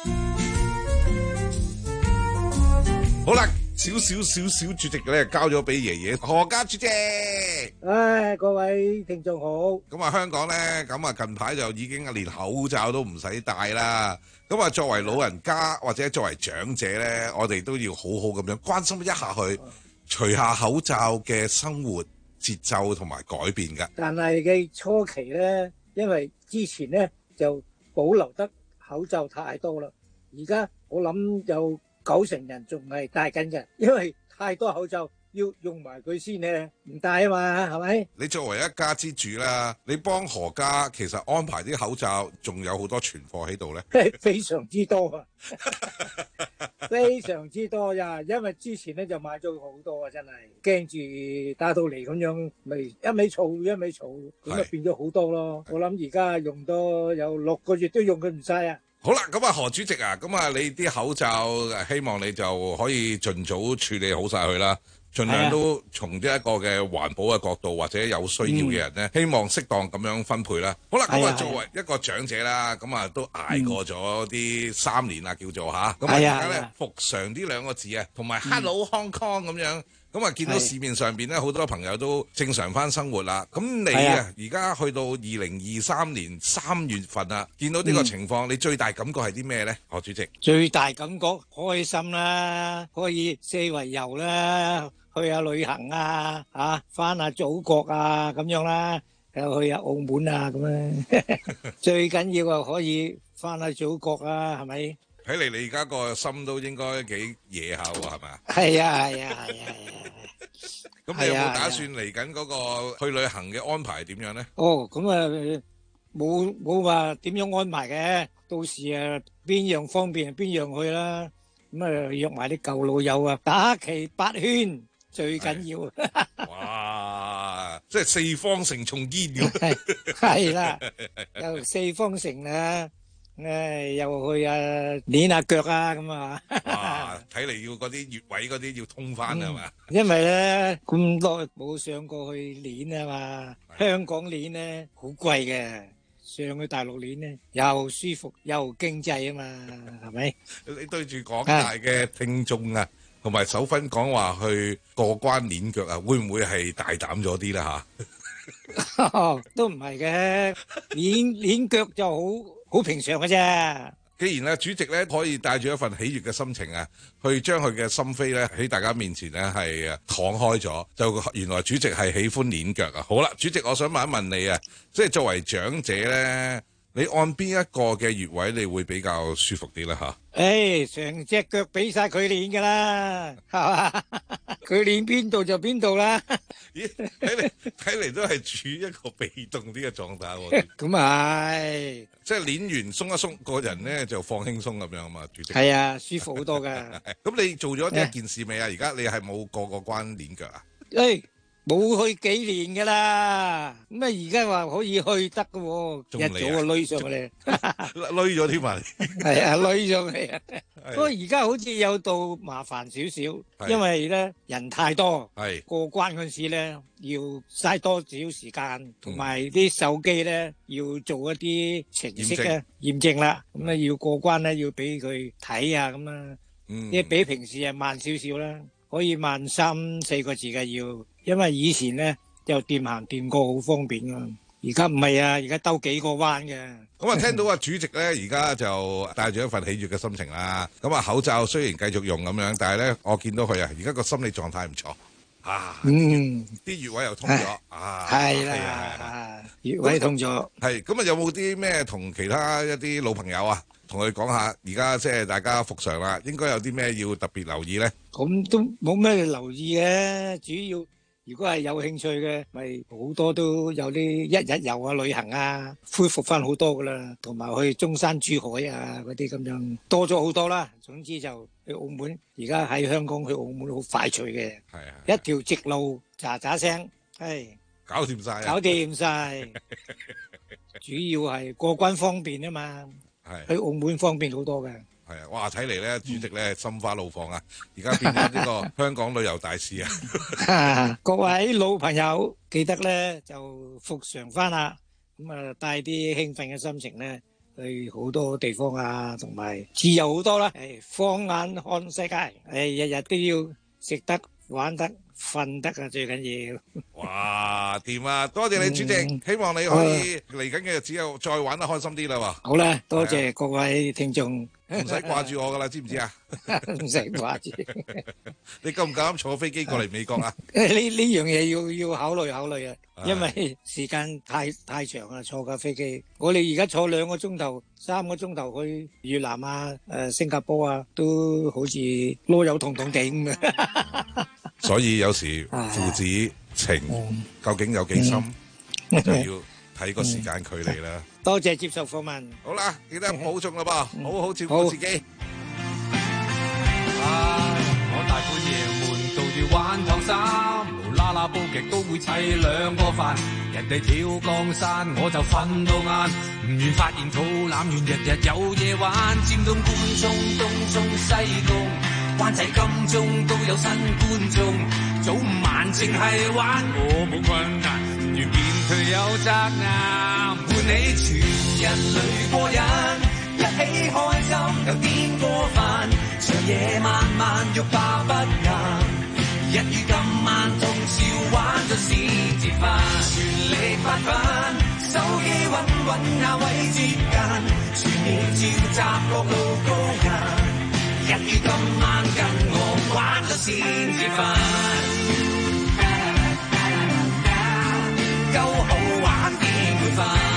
好啦。少少少少主席咧，交咗俾爺爺何家主席。 唉，各位聽眾好。 咁啊，香港咧，咁啊近排就已經連口罩都唔使戴啦。咁啊，作為老人家或者作為長者咧，我哋都要好好咁樣關心一下佢除下口罩嘅生活節奏同埋改變㗎。 但係嘅初期咧，因為之前咧就保留得口罩太多啦，而家我諗有九成人仲係戴緊嘅，因為太多口罩要用埋佢先咧，唔戴啊嘛，係咪？ 你作為一家之主啦，你幫何家其實安排啲口罩，仲有好多存貨喺度咧， 非常之多啊，非常之多呀！因為之前咧就買咗好多啊，真係驚住打到嚟咁樣，咪一味儲一味儲，咁啊變咗好多咯。我諗而家用多有六個月都用佢唔晒啊！ 好啦，咁啊何主席啊，咁啊你啲口罩希望你就可以盡早處理好晒佢啦，盡量都從一個嘅環保嘅角度或者有需要嘅人咧，希望適當咁樣分配啦。好啦，咁啊作為一個長者啦，咁啊都捱過咗啲三年啦，叫做吓，咁啊而家咧復常呢兩個字啊，同埋 Hello Hong Kong 咁樣。咁啊，見到市面上邊咧，好多朋友都正常翻生活啦。咁你啊，而家去到二零二三年三月份啦，見到呢個情況，嗯、你最大感覺係啲咩咧？何主席？ 最大感覺開心啦，可以四圍遊啦，去下旅行啊，嚇翻下祖國啊咁樣啦，又去下澳門啊咁樣。最緊要啊，可以翻下祖國啊，係咪？ 睇嚟你而家個心都應該幾野下喎，係咪啊？ 係啊係啊係啊！ 咁你有冇打算嚟緊嗰個去旅行嘅安排點樣咧？ 哦，咁啊冇冇話點樣安排嘅，到時啊邊樣方便邊樣去啦。咁啊約埋啲舊老友啊，打旗八圈最緊要。 哇！即係四方城重建咁。 係啦，又四方城啊！誒，又去啊，練下腳啊，咁啊！ 哇，睇嚟要嗰啲穴位嗰啲要通翻係嘛？ 因為咧咁耐冇上過去練啊嘛，香港練咧好貴嘅，上去大陸練咧又舒服又經濟啊嘛，係咪？ 你對住廣大嘅聽眾啊，同埋首分講話去過關練腳啊，會唔會係大膽咗啲啦吓？ 都唔係嘅，練練腳就好好平常嘅啫。 既然咧主席咧可以帶住一份喜悅嘅心情啊，去將佢嘅心扉咧喺大家面前咧係敞開咗，就原來主席係喜歡練腳啊！好啦，主席，我想問一問你啊，即係作為長者咧，你按邊一個嘅穴位你會比較舒服啲咧嚇？ 誒，成隻腳俾晒佢練㗎啦，係嘛？佢練邊度就邊度啦。 咦，睇嚟睇嚟都係處於一個被動啲嘅狀態喎。 咁係， 即係練完鬆一鬆，個人咧就放輕鬆咁樣啊嘛，主席。 係啊，舒服好多㗎。 咁你做咗呢一件事未啊？而家你係冇過過關練腳啊？ 誒。冇去幾年噶啦，咁啊而家話可以去得噶喎，一早就累上嚟， 累咗添啊！ 係啊，累上嚟啊！不過而家好似有到麻煩少少，因為咧人太多，過關嗰陣時咧要嘥多少時間，同埋啲手機咧要做一啲程式嘅驗證啦，咁咧要過關咧要俾佢睇啊咁啊，即係比平時係慢少少啦。可以慢三四個字嘅要，因為以前咧就掂行掂過好方便噶，而家唔係啊，而家兜幾個彎嘅。 咁啊，聽到啊主席咧而家就帶住一份喜悅嘅心情啦。咁啊，口罩雖然繼續用咁樣，但係咧我見到佢啊，而家個心理狀態唔錯啊。嗯，啲穴位又通咗啊。係啦，穴位通咗。係咁啊，有冇啲咩同其他一啲老朋友啊？同佢講下，而家即係大家復常啦，應該有啲咩要特別留意咧？ 咁都冇咩留意嘅，主要如果係有興趣嘅，咪好多都有啲一日遊啊、旅行啊，恢復翻好多噶啦，同埋去中山、珠海啊嗰啲咁樣多咗好多啦。總之就去澳門，而家喺香港去澳門好快脆嘅，係啊，一條直路喳喳聲，係搞掂晒， 搞掂晒，主要係過關方便啊嘛。去澳門方便好多嘅， 係啊！哇，睇嚟咧，主席咧心花怒放啊！而家變咗呢個香港旅遊大使啊！ 各位老朋友，記得咧就復常翻啦，咁啊帶啲興奮嘅心情咧去好多地方啊，同埋自由好多啦！誒，放眼看世界，誒，日日都要食得、玩得、瞓得啊，最緊要。 哇，掂啊！多謝你主席，嗯、希望你可以嚟緊嘅日子又再玩得開心啲啦喎。 好啦，多謝各位聽眾。 唔使掛住我噶啦，知唔知啊？ 唔使掛住。 你夠唔夠膽坐飛機過嚟美國啊？ 呢呢樣嘢要要考慮考慮啊，因為時間太太長啦，坐架飛機。我哋而家坐兩個鐘頭、三個鐘頭去越南啊、誒新加坡啊，都好似囉柚痛痛地咁嘅。 所以有時父子情究竟有幾深，就要睇個時間距離啦。 多謝接受訪問。 好啦，記得保重啦噃，好好照顧自己。 我大半夜悶到要玩燙衫，無啦啦煲劇都會砌兩個飯。人哋跳江山，我就瞓到晏。唔願發現肚腩軟，日日有嘢玩。尖東官涌、東涌、西貢，灣仔金鐘都有新觀眾。早午晚淨係玩，我冇困難，唔願變退休宅男。伴你全人類過癮，一起開心又癲過飯，長夜漫漫欲罷不能。一於今晚通宵玩到先至瞓，全力發奮，手機揾揾那位接近，全面召集各路高人。一於今晚跟我玩到先至瞓，夠好玩點會瞓？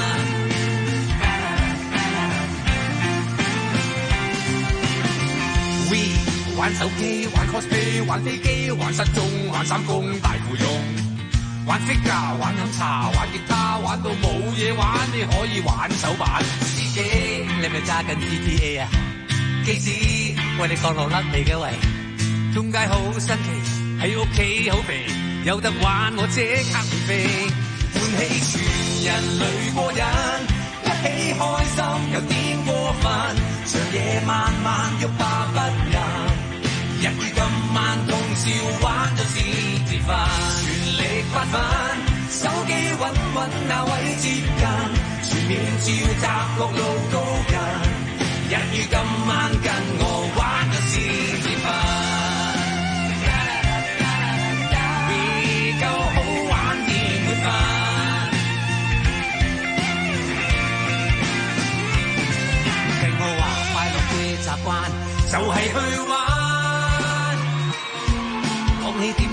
玩手機，玩 cosplay， 玩飛機，玩失蹤，玩三公大富翁，玩 figure， 玩飲茶，玩吉他，玩到冇嘢玩，你可以玩手板。司機，你咪揸緊 G T A 啊？機師，喂你降落甩未嘅喂？中街好新奇，喺屋企好肥，有得玩我即刻飛，歡喜全人類過癮，一起開心又癲過分，長夜漫漫欲罷不能。一於今晚通宵玩到先至瞓，全力發奮，手機揾揾那位接近，全面召集各路高人。一於今晚跟我玩到先至瞓，未夠好玩點會瞓？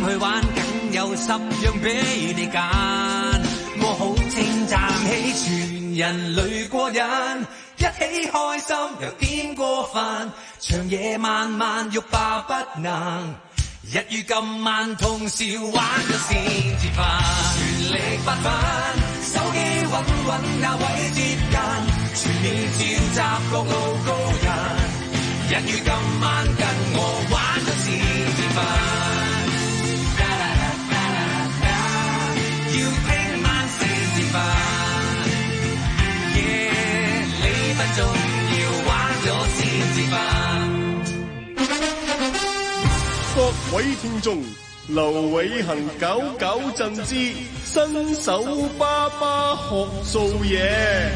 去玩，梗有十樣俾你揀。我好稱讚起全人類過癮，一起開心又點過飯，長夜漫漫欲罷不能，一於今晚通宵玩咗先至瞓，全力八分，手機穩穩那位接近，全面召集各路高人，一於今晚跟我玩咗先至瞓，要聽晚先至瞓，夜你分鐘要玩咗先至瞓。 各位聽眾，劉偉恒搞搞震之新手爸爸學做嘢。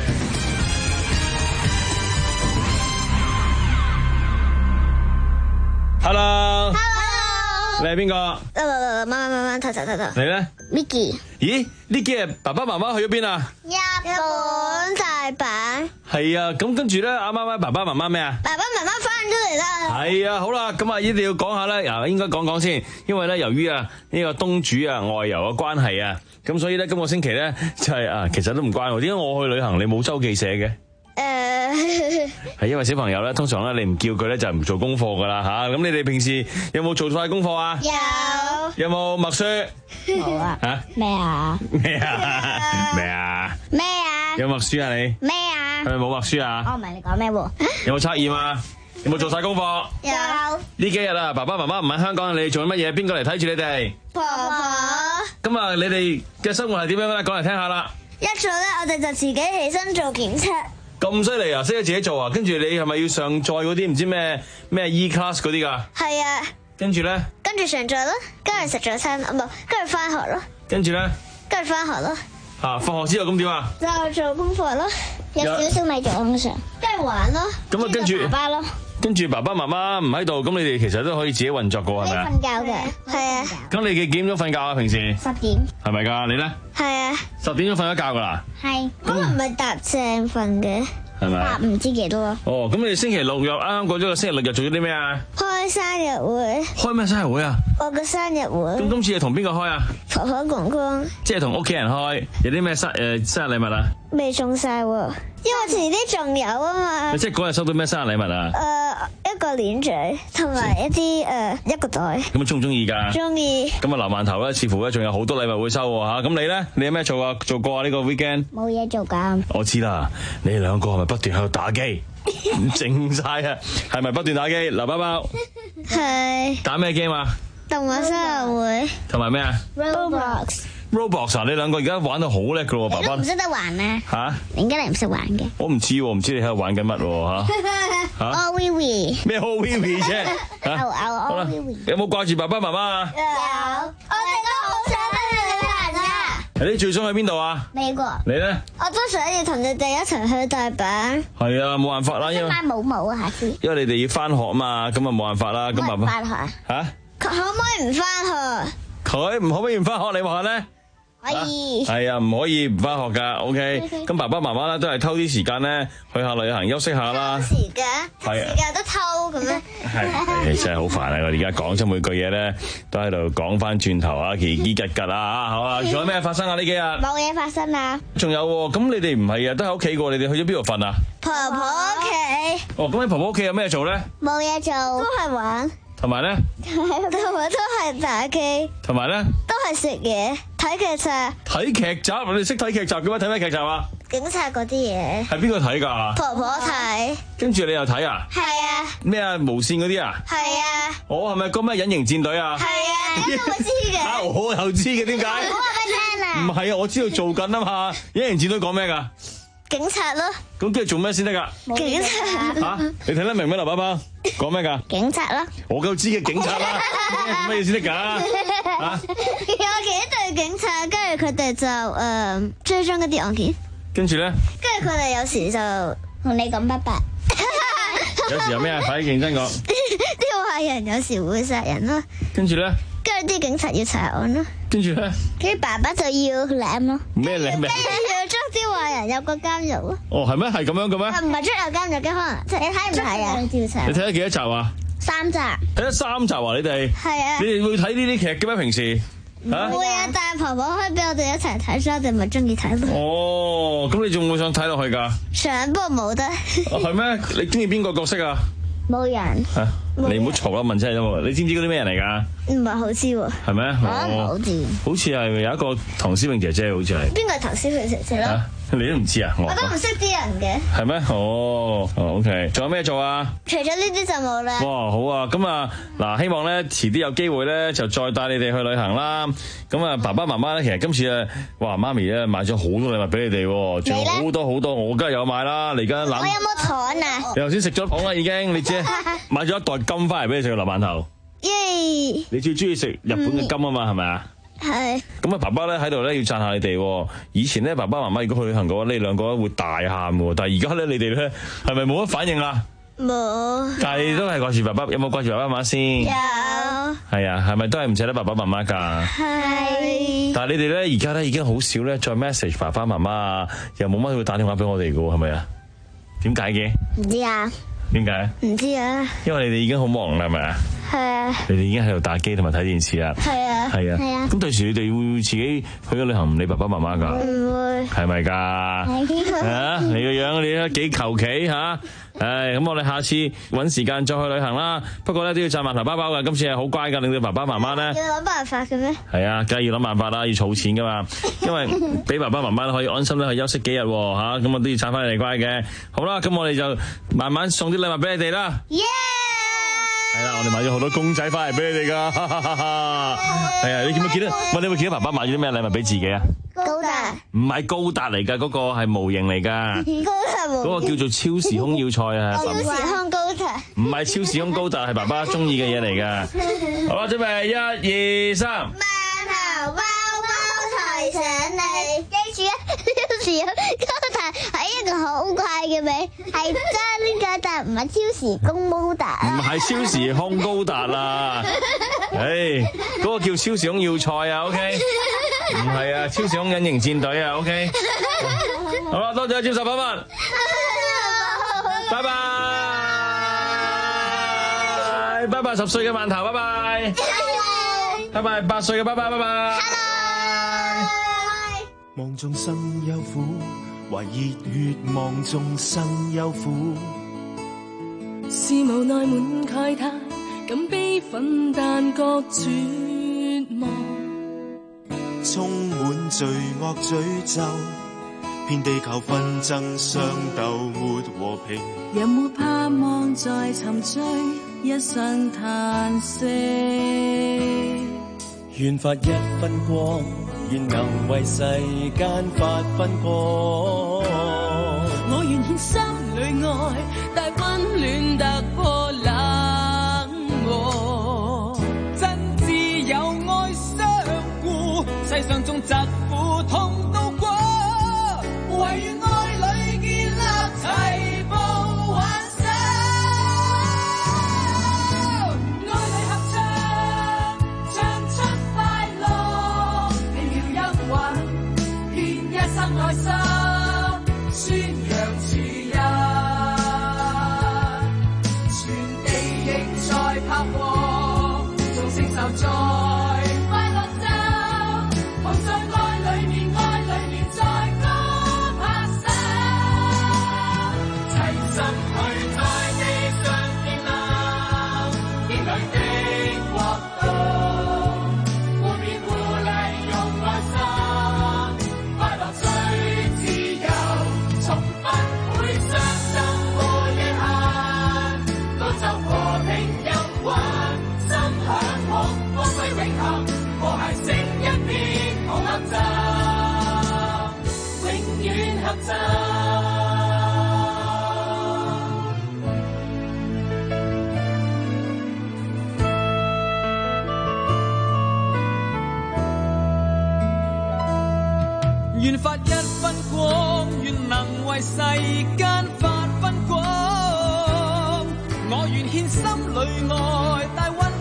Hello， Hello， 你係邊個？ 媽媽媽媽媽，頭頭頭頭。 你咧 ？Mickey。 咦？呢幾日爸爸媽媽去咗邊啊？ 日本大阪。 係啊，咁跟住咧，阿媽媽爸爸媽媽咩啊？ 爸爸媽媽翻咗嚟啦。 係啊，好啦，咁啊，一定要講下咧，啊，應該講講先，因為咧，由於啊呢個東主啊外遊嘅關係啊，咁所以咧今個星期咧就係啊，其實都唔關我，點解我去旅行你冇周記寫嘅？ 誒， 係因為小朋友咧，通常咧你唔叫佢咧就唔做功課噶啦吓，咁你哋平時有冇做晒功課啊？ 有。 有冇默書？ 冇啊。 吓？ 咩啊？ 咩啊？咩啊？ 咩啊？ 有默書啊你？ 咩啊？ 係咪冇默書啊？ 我唔係你講咩喎？ 有冇測驗啊？有冇做晒功課？ 有。 呢幾日啊，爸爸媽媽唔喺香港，你哋做緊乜嘢？邊個嚟睇住你哋？ 婆婆。 咁啊，你哋嘅生活係點樣咧？講嚟聽下啦。 一早咧，我哋就自己起身做檢測。 咁犀利啊！識得自己做啊！跟住你係咪要上載嗰啲唔知咩咩 E-class 嗰啲噶？ 係啊。 跟住咧？ 跟住上載咯，跟住食早餐，唔係，跟住翻學咯。 跟住咧？ 跟住翻學咯。 嚇！放學之後咁點啊？ 就做功課咯，有少少咪做通常，跟住玩咯。 咁啊，跟住爸爸咯。 跟住爸爸媽媽唔喺度，咁你哋其實都可以自己運作噶，係咪啊？ 瞓覺嘅，係啊。 咁你幾點鐘瞓覺啊？平時？ 十點。 係咪㗎？你咧？ 係啊。 十點鐘瞓咗覺㗎啦？ 係。咁唔係搭正瞓嘅。 係咪？ 搭唔知幾多啊？ 哦，咁你哋星期六日啱啱過咗個星期六日做咗啲咩啊？ 開生日會。 開咩生日會啊？ 我嘅生日會。 咁今次係同邊個開啊？ 婆婆公公。 即係同屋企人開，有啲咩生誒生日禮物啊？ 未送晒喎，因為遲啲仲有啊嘛。 即係嗰日收到咩生日禮物啊？ 誒，一個鏈墜同埋一啲誒一個袋。 咁啊，中唔中意㗎？ 中意。咁啊，流饅頭咧，似乎咧仲有好多禮物會收喎嚇。咁你咧，你有咩做啊？做過啊？呢個 weekend？ 冇嘢做㗎。 我知啦，你哋兩個係咪不斷喺度打機？靜晒啊！係咪不斷打機？劉包包。 係。 打咩 game 啊？ 動畫生日會。 同埋咩啊 ？Roblox。 Roblox 啊！你兩個而家玩到好叻㗎喎，爸爸。 你都唔識得玩咩？ 嚇？ 點解你唔識玩嘅？ 我唔知喎，唔知你喺度玩緊乜喎嚇？嚇 ？O V V。 咩 O V V 啫？ 牛牛 O V V。 有冇掛住爸爸媽媽啊？ 有。我哋都好想去旅行㗎。 你最想去邊度啊？ 美國。 你咧？ 我都想要同你哋一齊去大阪。 係啊，冇辦法啦，因為翻冇冇啊，下次。 因為你哋要翻學啊嘛，咁啊冇辦法啦。咁爸爸翻學啊？ 嚇？ 可唔可以唔翻學？ 佢唔可唔可以唔翻學？你話咧？ 可以。 係啊，唔可以唔翻學噶。OK，咁爸爸媽媽咧都係偷啲時間咧去下旅行休息下啦。 時間？ 係啊。 時間都偷咁樣？ 係，真係好煩啊！我哋而家講出每句嘢咧，都喺度講翻轉頭啊，奇奇吉吉啊，好啊！仲有咩發生啊？呢幾日？ 冇嘢發生啊。 仲有喎，咁你哋唔係啊，都喺屋企過，你哋去咗邊度瞓啊？ 婆婆屋企。 哦，咁喺婆婆屋企有咩做咧？ 冇嘢做，都係玩。 同埋咧？ 同埋都係打機。 同埋咧？ 都係食嘢、睇劇集。 睇劇集？你識睇劇集嘅咩？睇咩劇集啊？ 警察嗰啲嘢。 係邊個睇㗎？ 婆婆睇。 跟住你又睇啊？ 係啊。 咩啊？無線嗰啲啊？ 係啊。 我係咪個咩隱形戰隊啊？ 係啊，你都會知嘅。 啊，我又知嘅，點解？ 我話俾你聽啊。 唔係啊，我知道做緊啊嘛。隱形戰隊講咩㗎？ 警察咯。 咁跟住做咩先得㗎？ 警察。 嚇？你睇得明咩？劉爸爸講咩㗎？ 警察咯。我夠知嘅警察啦。做咩嘢先得㗎？嚇？ 有幾隊警察，跟住佢哋就誒追蹤嗰啲案件。 跟住咧？ 跟住佢哋有時就同你講拜拜。 有時有咩啊？快啲認真講。 啲壞人有時會殺人咯。 跟住咧？ 跟住啲警察要查案咯。 跟住咧？ 啲爸爸就要攬咯。 咩攬咩？ 跟住要捉啲壞人入個監獄咯。 哦，係咩？係咁樣嘅咩？ 唔係捉入監獄嘅，可能你睇唔睇啊？ 你睇咗幾多集啊？ 三集。 睇咗三集啊！你哋係啊。 你哋會睇呢啲劇嘅咩？平時嚇？ 會啊，但係婆婆可以俾我哋一齊睇，所以我哋咪中意睇咯。 哦，咁你仲會想睇落去㗎？ 想，不過冇得。 係咩？你中意邊個角色啊？ 冇人。 嚇！你唔好嘈啦，問真係啫喎！你知唔知嗰啲咩人嚟㗎？ 唔係好知喎。 係咩？ 我唔好知。好似係有一個唐詩詠姐姐，好似係。 邊個係唐詩詠姐姐咯？ 你都唔知啊？ 我都唔識啲人嘅。 係咩？哦，哦 ，OK。仲有咩做啊？ 除咗呢啲就冇啦。 哇，好啊！咁啊，嗱，希望咧遲啲有機會咧就再帶你哋去旅行啦。咁啊，爸爸媽媽咧，其實今次啊，哇，媽咪咧買咗好多禮物俾你哋，仲有好多好多，我梗係有買啦。你而家諗我有冇糖啊？ 你頭先食咗糖啦，已經，你知買咗一袋金翻嚟俾你食個臘饅頭。 耶！ 你最中意食日本嘅金啊嘛，係咪啊？ 係。 咁啊，爸爸咧喺度咧要讚下你哋。以前咧，爸爸媽媽如果去旅行嘅話，你兩個會大喊嘅。但係而家咧，你哋咧係咪冇乜反應啊？ 冇。 但係都係掛住爸爸，有冇掛住爸爸媽媽先？ 有。 係啊，係咪都係唔捨得爸爸媽媽㗎？ 係。 但係你哋咧而家咧已經好少咧再 message 爸爸媽媽啊，又冇乜會打電話俾我哋嘅喎，係咪啊？點解嘅？ 唔知啊。 點解？ 唔知啊。因為你哋已經好忙啦，係咪啊？ 係啊。 你哋已經喺度打機同埋睇電視啦。 係啊。 係啊。 係啊。 咁第時你哋會自己去咗旅行唔理爸爸媽媽㗎？ 唔會。 係咪㗎？係啊！你個樣你都幾求其嚇。唉，咁我哋下次揾時間再去旅行啦。不過咧都要讚饅頭包包㗎，今次係好乖㗎，令到爸爸媽媽咧。 要諗辦法嘅咩？ 係啊，梗係要諗辦法啦，要儲錢㗎嘛。因為俾爸爸媽媽可以安心咧去休息幾日嚇，咁我都要撐翻你哋乖嘅。好啦，咁我哋就慢慢送啲禮物俾你哋啦。 耶！ 係啦，我哋買咗好多公仔翻嚟俾你哋㗎。係啊，你見唔見到？喂，你會見到爸爸買咗啲咩禮物俾自己啊？ 高達。 唔係高達嚟㗎，嗰個係模型嚟㗎。 高達模型。 嗰個叫做超時空要塞啊。 超時空高達。 唔係超時空高達，係爸爸中意嘅嘢嚟㗎。好啦，準備一二三。 饅頭包包抬上嚟，記住啊！超時空高達係一個好怪嘅名，係真嘅，但唔係超時空高達。 唔係超時空高達啦，唉，嗰個叫超時空要塞啊 ，OK。唔係啊，超時空隱形戰隊啊 ，OK。好啦，多謝接受訪問，拜拜，拜拜十歲嘅饅頭，拜拜，拜拜八歲嘅拜拜，拜拜。 望眾生憂苦，懷熱血望眾生憂苦， 是無奈滿慨嘆，敢悲憤但覺絕望。 充滿罪惡詛咒，遍地球紛爭相鬥沒和平。 有沒盼望再沉醉，一聲嘆息？ 願發一分光，願能為世間發分光。 我願獻心裏愛，帶溫暖突破冷漠。 真摯有愛相顧，世上眾疾苦痛都過，唯願愛裏建立齊步挽手，愛裏合唱，唱出快樂，輕搖一環，獻一生愛心，宣揚慈恩，全地亦在拍和，眾星手在。願發一分光，願能為世間發分光。我願獻心裏愛，帶溫